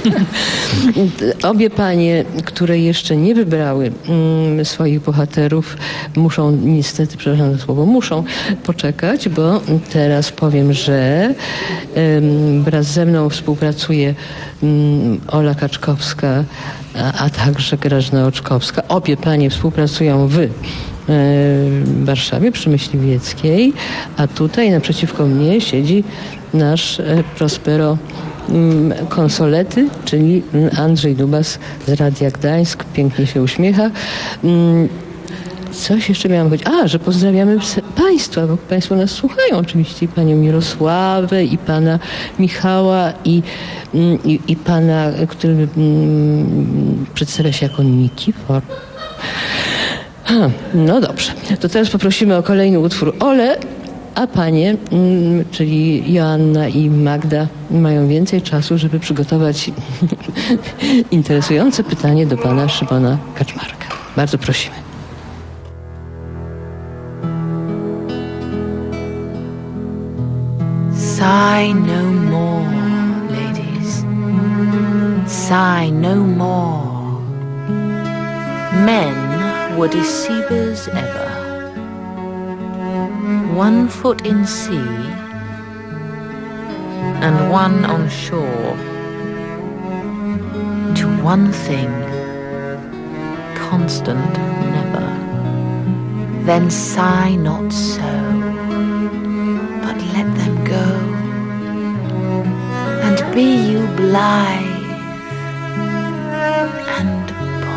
Obie panie, które jeszcze nie wybrały mm, swoich bohaterów, muszą niestety, przepraszam za słowo, muszą poczekać, bo teraz powiem, że ym, wraz ze mną współpracuje ym, Ola Kaczkowska, a, a także Grażyna Oczkowska. Obie panie współpracują w w Warszawie przy Myśliwieckiej, a tutaj naprzeciwko mnie siedzi nasz Prospero Konsolety, czyli Andrzej Dubas z Radia Gdańsk. Pięknie się uśmiecha. Coś jeszcze miałam powiedzieć. A, że pozdrawiamy Państwa, bo Państwo nas słuchają oczywiście. I Panią Mirosławę, i Pana Michała, i, i, i Pana, który przedstawia się jako Nikifor. A, no dobrze. To teraz poprosimy o kolejny utwór Ole, a panie, mm, czyli Joanna i Magda, mają więcej czasu, żeby przygotować interesujące pytanie do pana Szymona Kaczmarka. Bardzo prosimy. Sigh no more, ladies. Sigh no more. Men were deceivers ever. One foot in sea and one on shore. To one thing, constant never. Then sigh not so, but let them go. And be you blithe and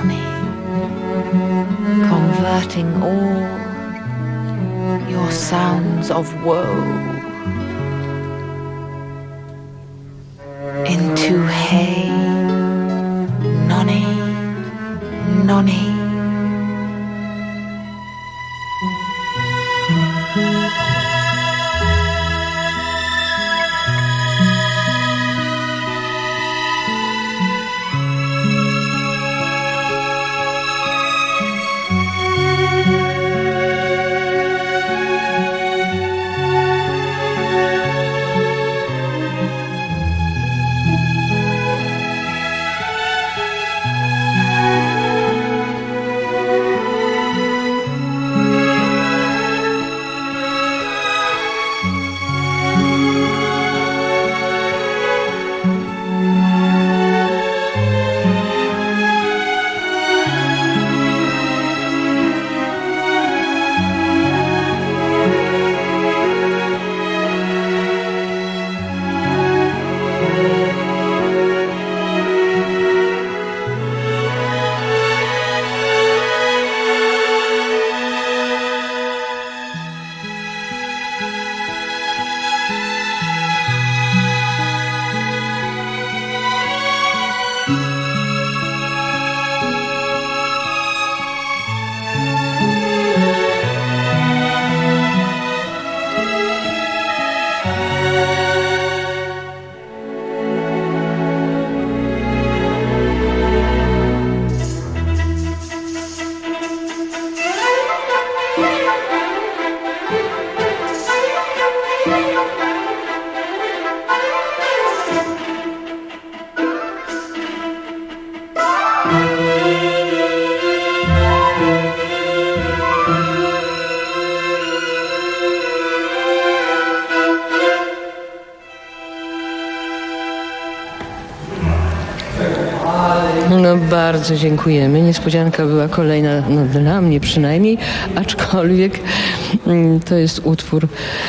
converting all your sounds of woe into hey, nonny, nonny. No bardzo dziękujemy. Niespodzianka była kolejna, no dla mnie przynajmniej, aczkolwiek mm, to jest utwór,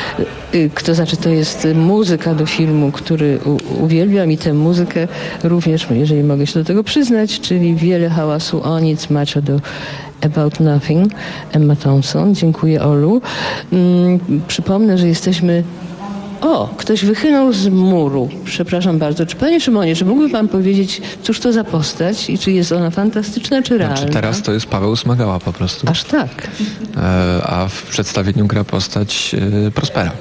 y, to znaczy to jest muzyka do filmu, który u, uwielbiam i tę muzykę również, jeżeli mogę się do tego przyznać, czyli Wiele hałasu o nic, Macho do About Nothing, Emma Thompson. Dziękuję, Olu. Mm, przypomnę, że jesteśmy O, ktoś wychynął z muru. Przepraszam bardzo. Czy panie Szymonie, czy mógłby pan powiedzieć, cóż to za postać i czy jest ona fantastyczna, czy realna? Znaczy teraz to jest Paweł Smagała po prostu. Aż tak. E, a w przedstawieniu gra postać e, Prospera.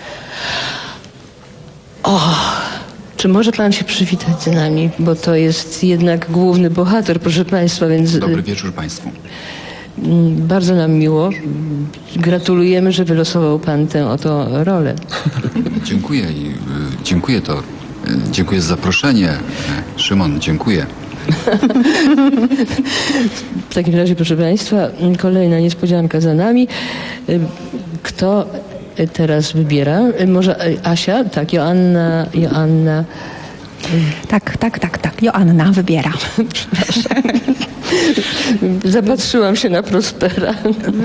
O, czy może pan się przywitać z nami, bo to jest jednak główny bohater, proszę państwa, więc... Dobry wieczór państwu. Bardzo nam miło. Gratulujemy, że wylosował pan tę oto rolę. Dziękuję i y, dziękuję to. Y, dziękuję za zaproszenie. Y, Szymon, dziękuję. W takim razie, proszę państwa, kolejna niespodzianka za nami. Kto teraz wybiera? Może Asia? Tak, Joanna. Joanna. Tak, tak, tak, tak. Joanna wybiera. Przepraszam. Zapatrzyłam się na Prospera.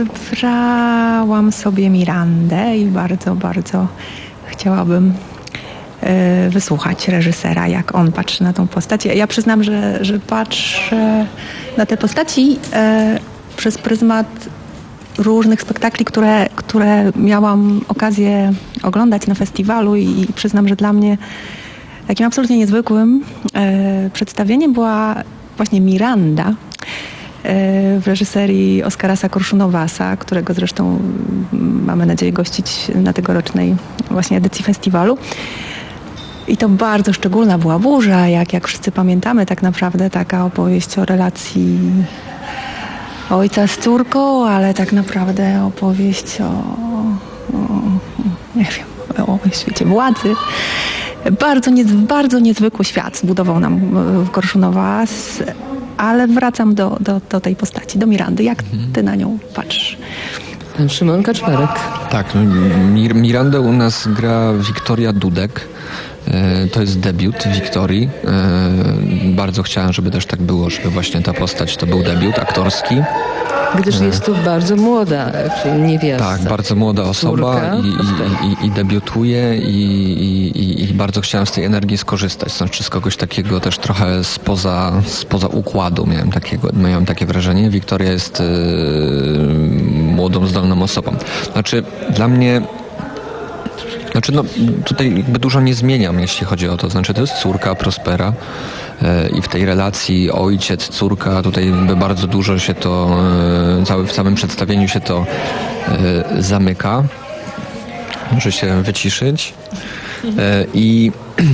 Wybrałam sobie Mirandę i bardzo, bardzo chciałabym y, wysłuchać reżysera, jak on patrzy na tą postać. Ja, ja przyznam, że, że patrzę na te postaci y, przez pryzmat różnych spektakli, które, które miałam okazję oglądać na festiwalu i, i przyznam, że dla mnie takim absolutnie niezwykłym y, przedstawieniem była właśnie Miranda w reżyserii Oskarasa Korszunowasa, którego zresztą mamy nadzieję gościć na tegorocznej właśnie edycji festiwalu. I to bardzo szczególna była burza, jak, jak wszyscy pamiętamy, tak naprawdę taka opowieść o relacji ojca z córką, ale tak naprawdę opowieść o, o nie wiem, o świecie władzy. Bardzo, niez, bardzo niezwykły świat zbudował nam Korszunowas, ale wracam do, do, do tej postaci, do Mirandy. Jak ty na nią patrzysz? Pan Szymon Kaczmarek. Tak, no, Mir- Mirandę u nas gra Wiktoria Dudek. E, to jest debiut Wiktorii. E, bardzo chciałem, żeby też tak było, żeby właśnie ta postać to był debiut aktorski. Gdyż jest to bardzo młoda niewiasta. Tak, bardzo młoda osoba i, i, i, i debiutuje i, i, i bardzo chciałem z tej energii skorzystać. Znaczy z kogoś takiego też trochę spoza, spoza układu miałem, takiego, miałem takie wrażenie. Wiktoria jest yy, młodą, zdolną osobą. Znaczy dla mnie Znaczy no tutaj jakby dużo nie zmieniam, jeśli chodzi o to. Znaczy to jest córka Prospera i w tej relacji ojciec, córka, tutaj jakby bardzo dużo się to, cały, w całym przedstawieniu się to zamyka. Muszę się wyciszyć. I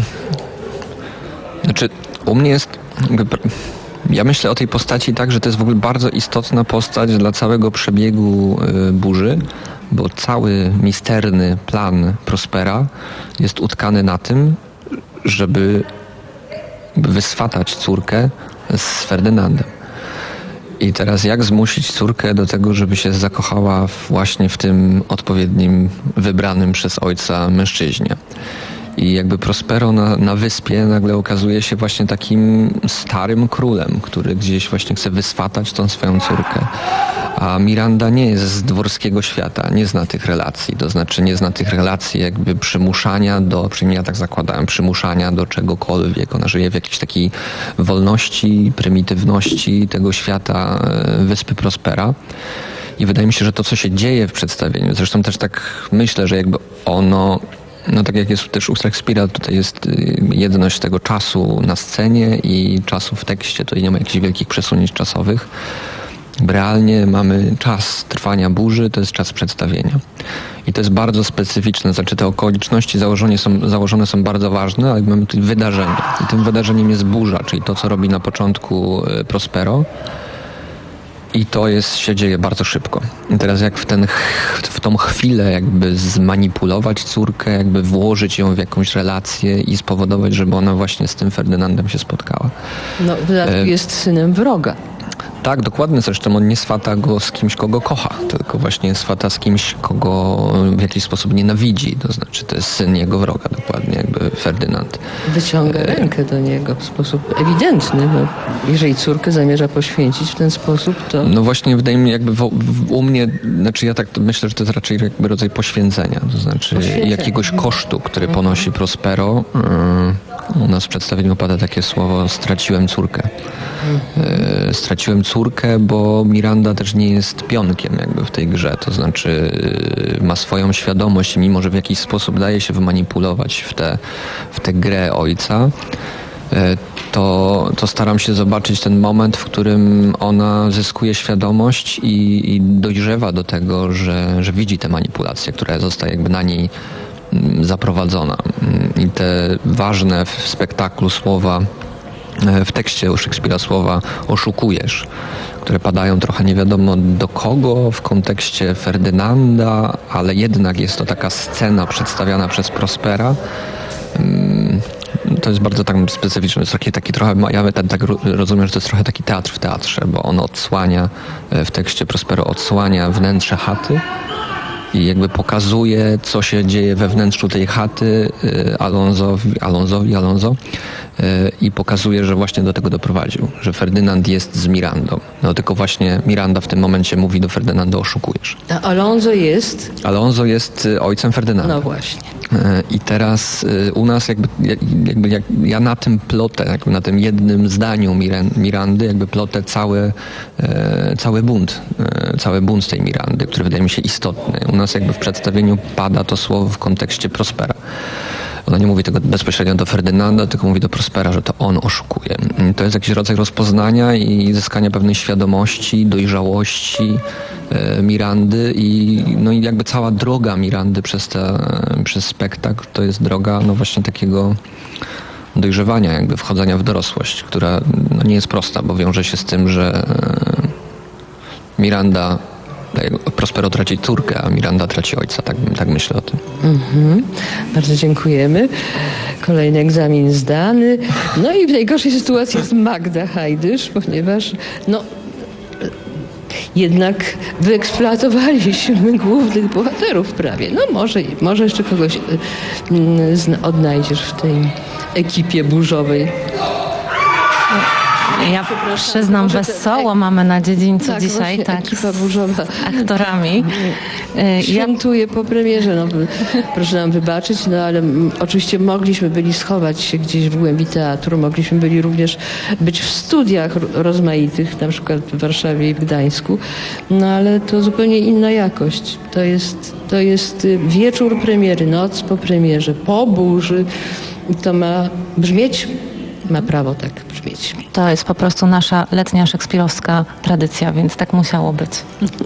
znaczy u mnie jest jakby, ja myślę o tej postaci tak, że to jest w ogóle bardzo istotna postać dla całego przebiegu burzy, bo cały misterny plan Prospera jest utkany na tym, żeby wyswatać córkę z Ferdynandem. I teraz jak zmusić córkę do tego, żeby się zakochała właśnie w tym odpowiednim, wybranym przez ojca mężczyźnie. I jakby Prospero na, na wyspie nagle okazuje się właśnie takim starym królem, który gdzieś właśnie chce wyswatać tą swoją córkę. A Miranda nie jest z dworskiego świata, nie zna tych relacji, to znaczy nie zna tych relacji jakby przymuszania do, przynajmniej ja tak zakładałem, przymuszania do czegokolwiek. Ona żyje w jakiejś takiej wolności, prymitywności tego świata wyspy Prospera. I wydaje mi się, że to, co się dzieje w przedstawieniu, zresztą też tak myślę, że jakby ono, no tak jak jest też u Szekspira, tutaj jest jedność tego czasu na scenie i czasu w tekście, tutaj nie ma jakichś wielkich przesunięć czasowych. Realnie mamy czas trwania burzy, to jest czas przedstawienia. I to jest bardzo specyficzne, znaczy te okoliczności założone są, założone są bardzo ważne, ale mamy tutaj wydarzenie. I tym wydarzeniem jest burza, czyli to, co robi na początku Prospero. I to jest, się dzieje bardzo szybko. I teraz jak w, ten, w tą chwilę jakby zmanipulować córkę, jakby włożyć ją w jakąś relację i spowodować, żeby ona właśnie z tym Ferdynandem się spotkała. No, e... jest synem wroga. Tak, dokładnie. Zresztą on nie swata go z kimś, kogo kocha, tylko właśnie swata z kimś, kogo w jakiś sposób nienawidzi. To znaczy, to jest syn jego wroga, dokładnie, jakby Ferdynand. Wyciąga e... rękę do niego w sposób ewidentny. No, jeżeli córkę zamierza poświęcić w ten sposób, to... No właśnie, wydaje mi się, jakby w, w, u mnie, znaczy ja tak myślę, że to jest raczej jakby rodzaj poświęcenia. To znaczy jakiegoś kosztu, który ponosi Prospero. Yy, ona nas w przedstawieniu pada takie słowo straciłem córkę. E, straciłem córkę, bo Miranda też nie jest pionkiem jakby w tej grze, to znaczy e, ma swoją świadomość, mimo że w jakiś sposób daje się wmanipulować w tę w tę grę ojca, e, to, to staram się zobaczyć ten moment, w którym ona zyskuje świadomość i, i dojrzewa do tego, że, że widzi tę manipulację, która zostaje jakby na niej zaprowadzona. I te ważne w spektaklu słowa, w tekście u Szekspira słowa oszukujesz, które padają trochę nie wiadomo do kogo w kontekście Ferdynanda, ale jednak jest to taka scena przedstawiana przez Prospera. To jest bardzo tak specyficzne, to jest taki, taki trochę, ja tak, tak rozumiem, że to jest trochę taki teatr w teatrze, bo on odsłania, w tekście Prospero odsłania wnętrze chaty i jakby pokazuje, co się dzieje we wnętrzu tej chaty Alonsowi, Alonsowi, Alonso i pokazuje, że właśnie do tego doprowadził, że Ferdynand jest z Mirandą. No tylko właśnie Miranda w tym momencie mówi do Ferdynanda, oszukujesz. A Alonso jest? Alonso jest ojcem Ferdynanda. No właśnie. I teraz u nas jakby, jakby jak ja na tym plotę, jakby na tym jednym zdaniu Mirandy jakby plotę cały, cały bunt, cały bunt tej Mirandy, który wydaje mi się istotny. U nas jakby w przedstawieniu pada to słowo w kontekście Prospera. Ona nie mówi tego bezpośrednio do Ferdynanda, tylko mówi do Prospera, że to on oszukuje. To jest jakiś rodzaj rozpoznania i zyskania pewnej świadomości, dojrzałości e, Mirandy i no i jakby cała droga Mirandy przez, te, przez spektakl to jest droga no właśnie takiego dojrzewania, jakby wchodzenia w dorosłość, która no nie jest prosta, bo wiąże się z tym, że e, Miranda Prospero traci córkę, a Miranda traci ojca. Tak, tak myślę o tym. Mm-hmm. Bardzo dziękujemy. Kolejny egzamin zdany. No i w najgorszej sytuacji jest Magda Hajdysz, ponieważ no jednak wyeksploatowaliśmy głównych bohaterów prawie. No może, może jeszcze kogoś y, odnajdziesz w tej ekipie burzowej. Ja przyznam, wesoło te... mamy na dziedzińcu tak, dzisiaj, tak, ekipa burzowa. Z aktorami. Świętuję po premierze, no, proszę nam wybaczyć, no ale m, oczywiście mogliśmy byli schować się gdzieś w głębi teatru, mogliśmy byli również być w studiach rozmaitych, na przykład w Warszawie i w Gdańsku, no ale to zupełnie inna jakość. To jest, to jest wieczór premiery, noc po premierze, po burzy. To ma brzmieć, ma prawo tak brzmieć. To jest po prostu nasza letnia szekspirowska tradycja, więc tak musiało być.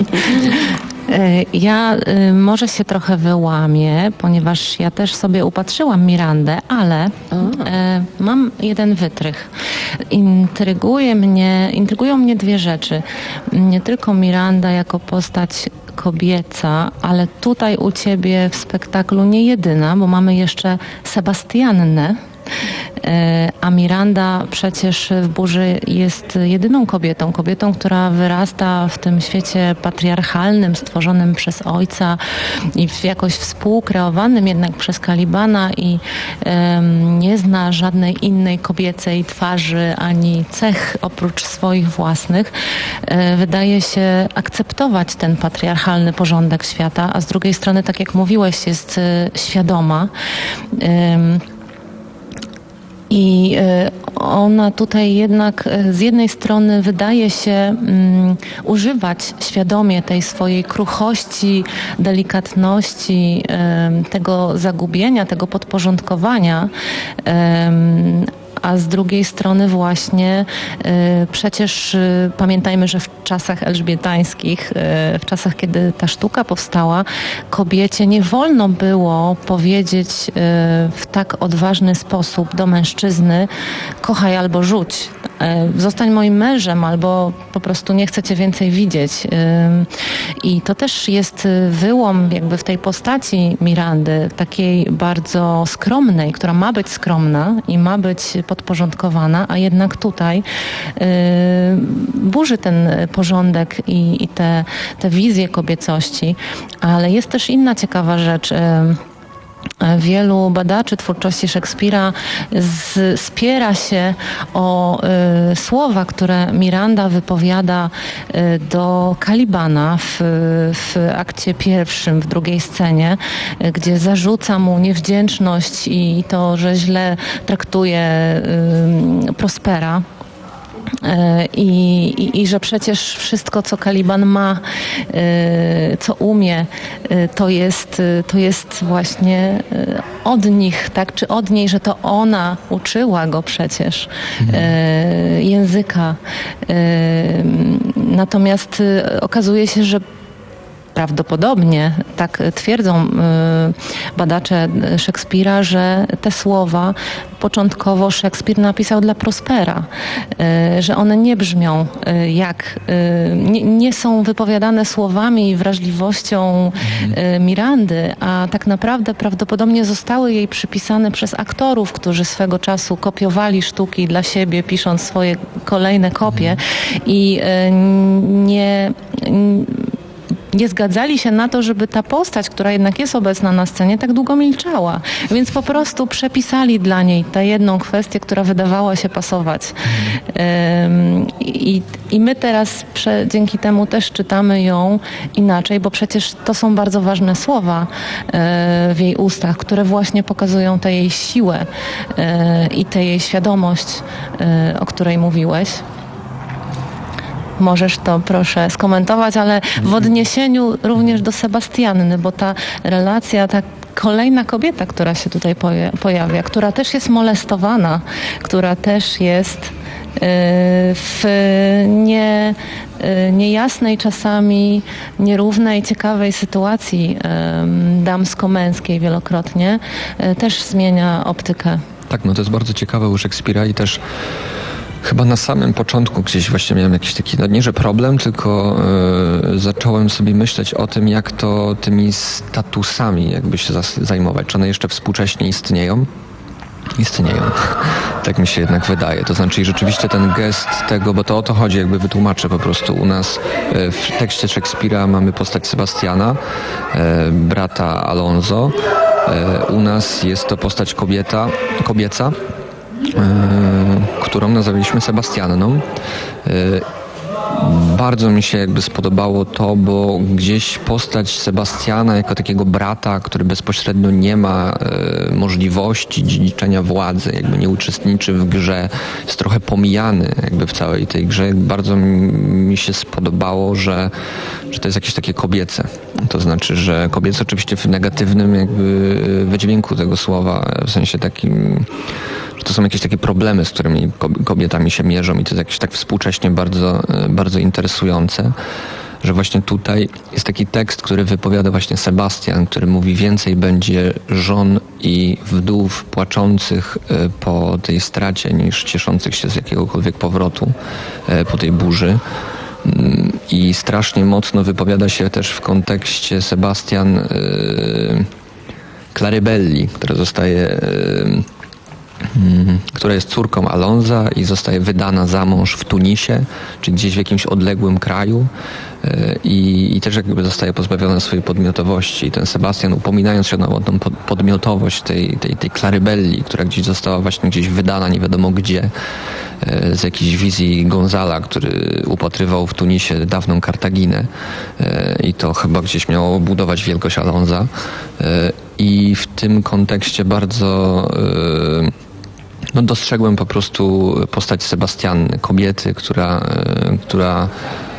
Ja y, może się trochę wyłamię, ponieważ ja też sobie upatrzyłam Mirandę, ale y, mam jeden wytrych. Intryguje mnie, intrygują mnie dwie rzeczy. Nie tylko Miranda jako postać kobieca, ale tutaj u ciebie w spektaklu nie jedyna, bo mamy jeszcze Sebastiannę, a Miranda przecież w Burzy jest jedyną kobietą, kobietą, która wyrasta w tym świecie patriarchalnym, stworzonym przez ojca i jakoś współkreowanym jednak przez Kalibana i um, nie zna żadnej innej kobiecej twarzy ani cech oprócz swoich własnych. E, wydaje się akceptować ten patriarchalny porządek świata, a z drugiej strony, tak jak mówiłeś, jest e, świadoma. E, I ona tutaj jednak z jednej strony wydaje się um, używać świadomie tej swojej kruchości, delikatności, um, tego zagubienia, tego podporządkowania, um, a z drugiej strony właśnie y, przecież y, pamiętajmy, że w czasach elżbietańskich, y, w czasach, kiedy ta sztuka powstała, kobiecie nie wolno było powiedzieć y, w tak odważny sposób do mężczyzny: kochaj albo rzuć, y, zostań moim mężem, albo po prostu nie chcę cię więcej widzieć. Y, I to też jest wyłom jakby w tej postaci Mirandy, takiej bardzo skromnej, która ma być skromna i ma być podporządkowana, a jednak tutaj y, burzy ten porządek i, i te, te wizje kobiecości. Ale jest też inna ciekawa rzecz. Y, wielu badaczy twórczości Szekspira z, spiera się o y, słowa, które Miranda wypowiada y, do Kalibana w, w akcie pierwszym, w drugiej scenie, y, gdzie zarzuca mu niewdzięczność i to, że źle traktuje y, Prospera. I, i, i że przecież wszystko, co Caliban ma, co umie, to jest, to jest właśnie od nich, tak? Czy od niej, że to ona uczyła go przecież mhm. języka. Natomiast okazuje się, że prawdopodobnie, tak twierdzą y, badacze Szekspira, że te słowa początkowo Szekspir napisał dla Prospera, y, że one nie brzmią y, jak, y, nie, nie są wypowiadane słowami i wrażliwością y, Mirandy, a tak naprawdę prawdopodobnie zostały jej przypisane przez aktorów, którzy swego czasu kopiowali sztuki dla siebie, pisząc swoje kolejne kopie i y, nie... Y, nie zgadzali się na to, żeby ta postać, która jednak jest obecna na scenie, tak długo milczała. Więc po prostu przepisali dla niej tę jedną kwestię, która wydawała się pasować. Um, i, I my teraz prze, dzięki temu też czytamy ją inaczej, bo przecież to są bardzo ważne słowa e, w jej ustach, które właśnie pokazują tę jej siłę e, i tę jej świadomość, e, o której mówiłeś. Możesz to proszę skomentować, ale w odniesieniu również do Sebastianny, bo ta relacja, ta kolejna kobieta, która się tutaj pojawia, która też jest molestowana, która też jest w nie, niejasnej czasami, nierównej, ciekawej sytuacji damsko-męskiej wielokrotnie, też zmienia optykę. Tak, no to jest bardzo ciekawe u Szekspira i też chyba na samym początku gdzieś właśnie miałem jakiś taki, no nie że problem, tylko yy, zacząłem sobie myśleć o tym, jak to tymi statusami jakby się zajmować. Czy one jeszcze współcześnie istnieją? Istnieją. Tak mi się jednak wydaje. To znaczy rzeczywiście ten gest tego, bo to o to chodzi, jakby wytłumaczę po prostu. U nas yy, w tekście Szekspira mamy postać Sebastiana, yy, brata Alonso. Yy, u nas jest to postać kobieta, kobieca, Yy, którą nazwaliśmy Sebastianną. Yy, bardzo mi się jakby spodobało to, bo gdzieś postać Sebastiana jako takiego brata, który bezpośrednio nie ma yy, możliwości dziedziczenia władzy, jakby nie uczestniczy w grze, jest trochę pomijany jakby w całej tej grze. Bardzo mi się spodobało, że, że to jest jakieś takie kobiece. To znaczy, że kobiece oczywiście w negatywnym jakby wydźwięku tego słowa, w sensie takim, to są jakieś takie problemy, z którymi kobietami się mierzą i to jest jakieś tak współcześnie bardzo, bardzo interesujące, że właśnie tutaj jest taki tekst, który wypowiada właśnie Sebastian, który mówi: więcej będzie żon i wdów płaczących po tej stracie niż cieszących się z jakiegokolwiek powrotu po tej burzy. I strasznie mocno wypowiada się też w kontekście Sebastian Claribelli, która zostaje która jest córką Alonza i zostaje wydana za mąż w Tunisie, czy gdzieś w jakimś odległym kraju i, i też jakby zostaje pozbawiona swojej podmiotowości. I ten Sebastian, upominając się o tą podmiotowość tej, tej, tej Claribelli, która gdzieś została właśnie gdzieś wydana nie wiadomo gdzie, z jakiejś wizji Gonzala, który upatrywał w Tunisie dawną Kartaginę i to chyba gdzieś miało budować wielkość Alonza. I w tym kontekście bardzo no, dostrzegłem po prostu postać Sebastianny, kobiety, która, która,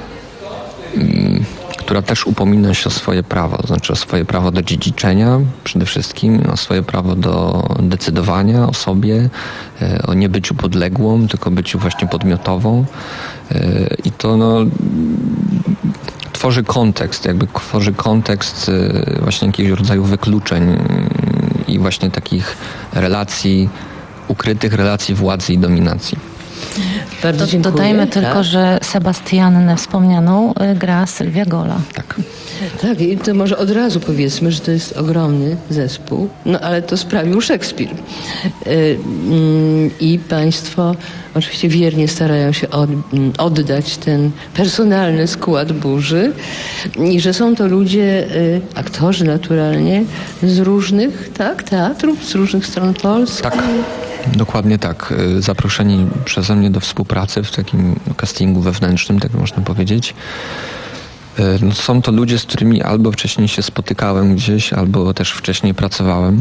która też upomina się o swoje prawo, to znaczy o swoje prawo do dziedziczenia przede wszystkim, o swoje prawo do decydowania o sobie, o nie byciu podległą, tylko byciu właśnie podmiotową. I to no tworzy kontekst, jakby tworzy kontekst właśnie jakiegoś rodzaju wykluczeń i właśnie takich relacji, ukrytych relacji władzy i dominacji. Bardzo Do, dziękuję. dodajmy tylko, tak. że Sebastiannę wspomnianą y, gra Sylwia Gola. Tak. Tak, i to może od razu powiedzmy, że to jest ogromny zespół, no ale to sprawił Szekspir. Y, mm, I państwo oczywiście wiernie starają się od, oddać ten personalny skład Burzy i że są to ludzie, y, aktorzy naturalnie, z różnych tak, teatrów, z różnych stron Polski. Tak. Dokładnie tak. Zaproszeni przeze mnie do współpracy w takim castingu wewnętrznym, tak można powiedzieć. No, są to ludzie, z którymi albo wcześniej się spotykałem gdzieś, albo też wcześniej pracowałem.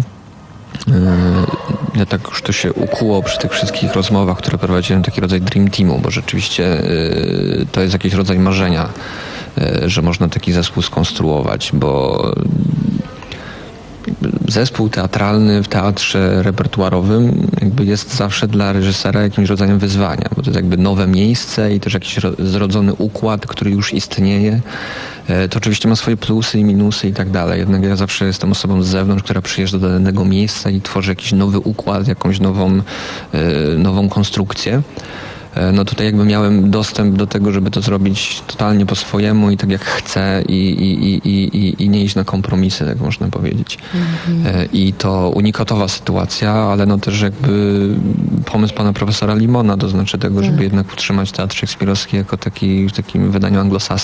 Ja tak już to się ukuło przy tych wszystkich rozmowach, które prowadziłem, taki rodzaj dream teamu, bo rzeczywiście to jest jakiś rodzaj marzenia, że można taki zespół skonstruować, bo zespół teatralny w teatrze repertuarowym jakby jest zawsze dla reżysera jakimś rodzajem wyzwania, bo to jest jakby nowe miejsce i też jakiś zrodzony układ, który już istnieje. To oczywiście ma swoje plusy i minusy i tak dalej, jednak ja zawsze jestem osobą z zewnątrz, która przyjeżdża do danego miejsca i tworzy jakiś nowy układ, jakąś nową, nową konstrukcję. No tutaj jakby miałem dostęp do tego, żeby to zrobić totalnie po swojemu i tak jak chcę i, i, i, i, i nie iść na kompromisy, tak można powiedzieć. Mm-hmm. I to unikatowa sytuacja, ale no też jakby pomysł pana profesora Limona, to znaczy tego, żeby tak. jednak utrzymać teatr szekspirowski jako taki w takim wydaniu anglosaskim.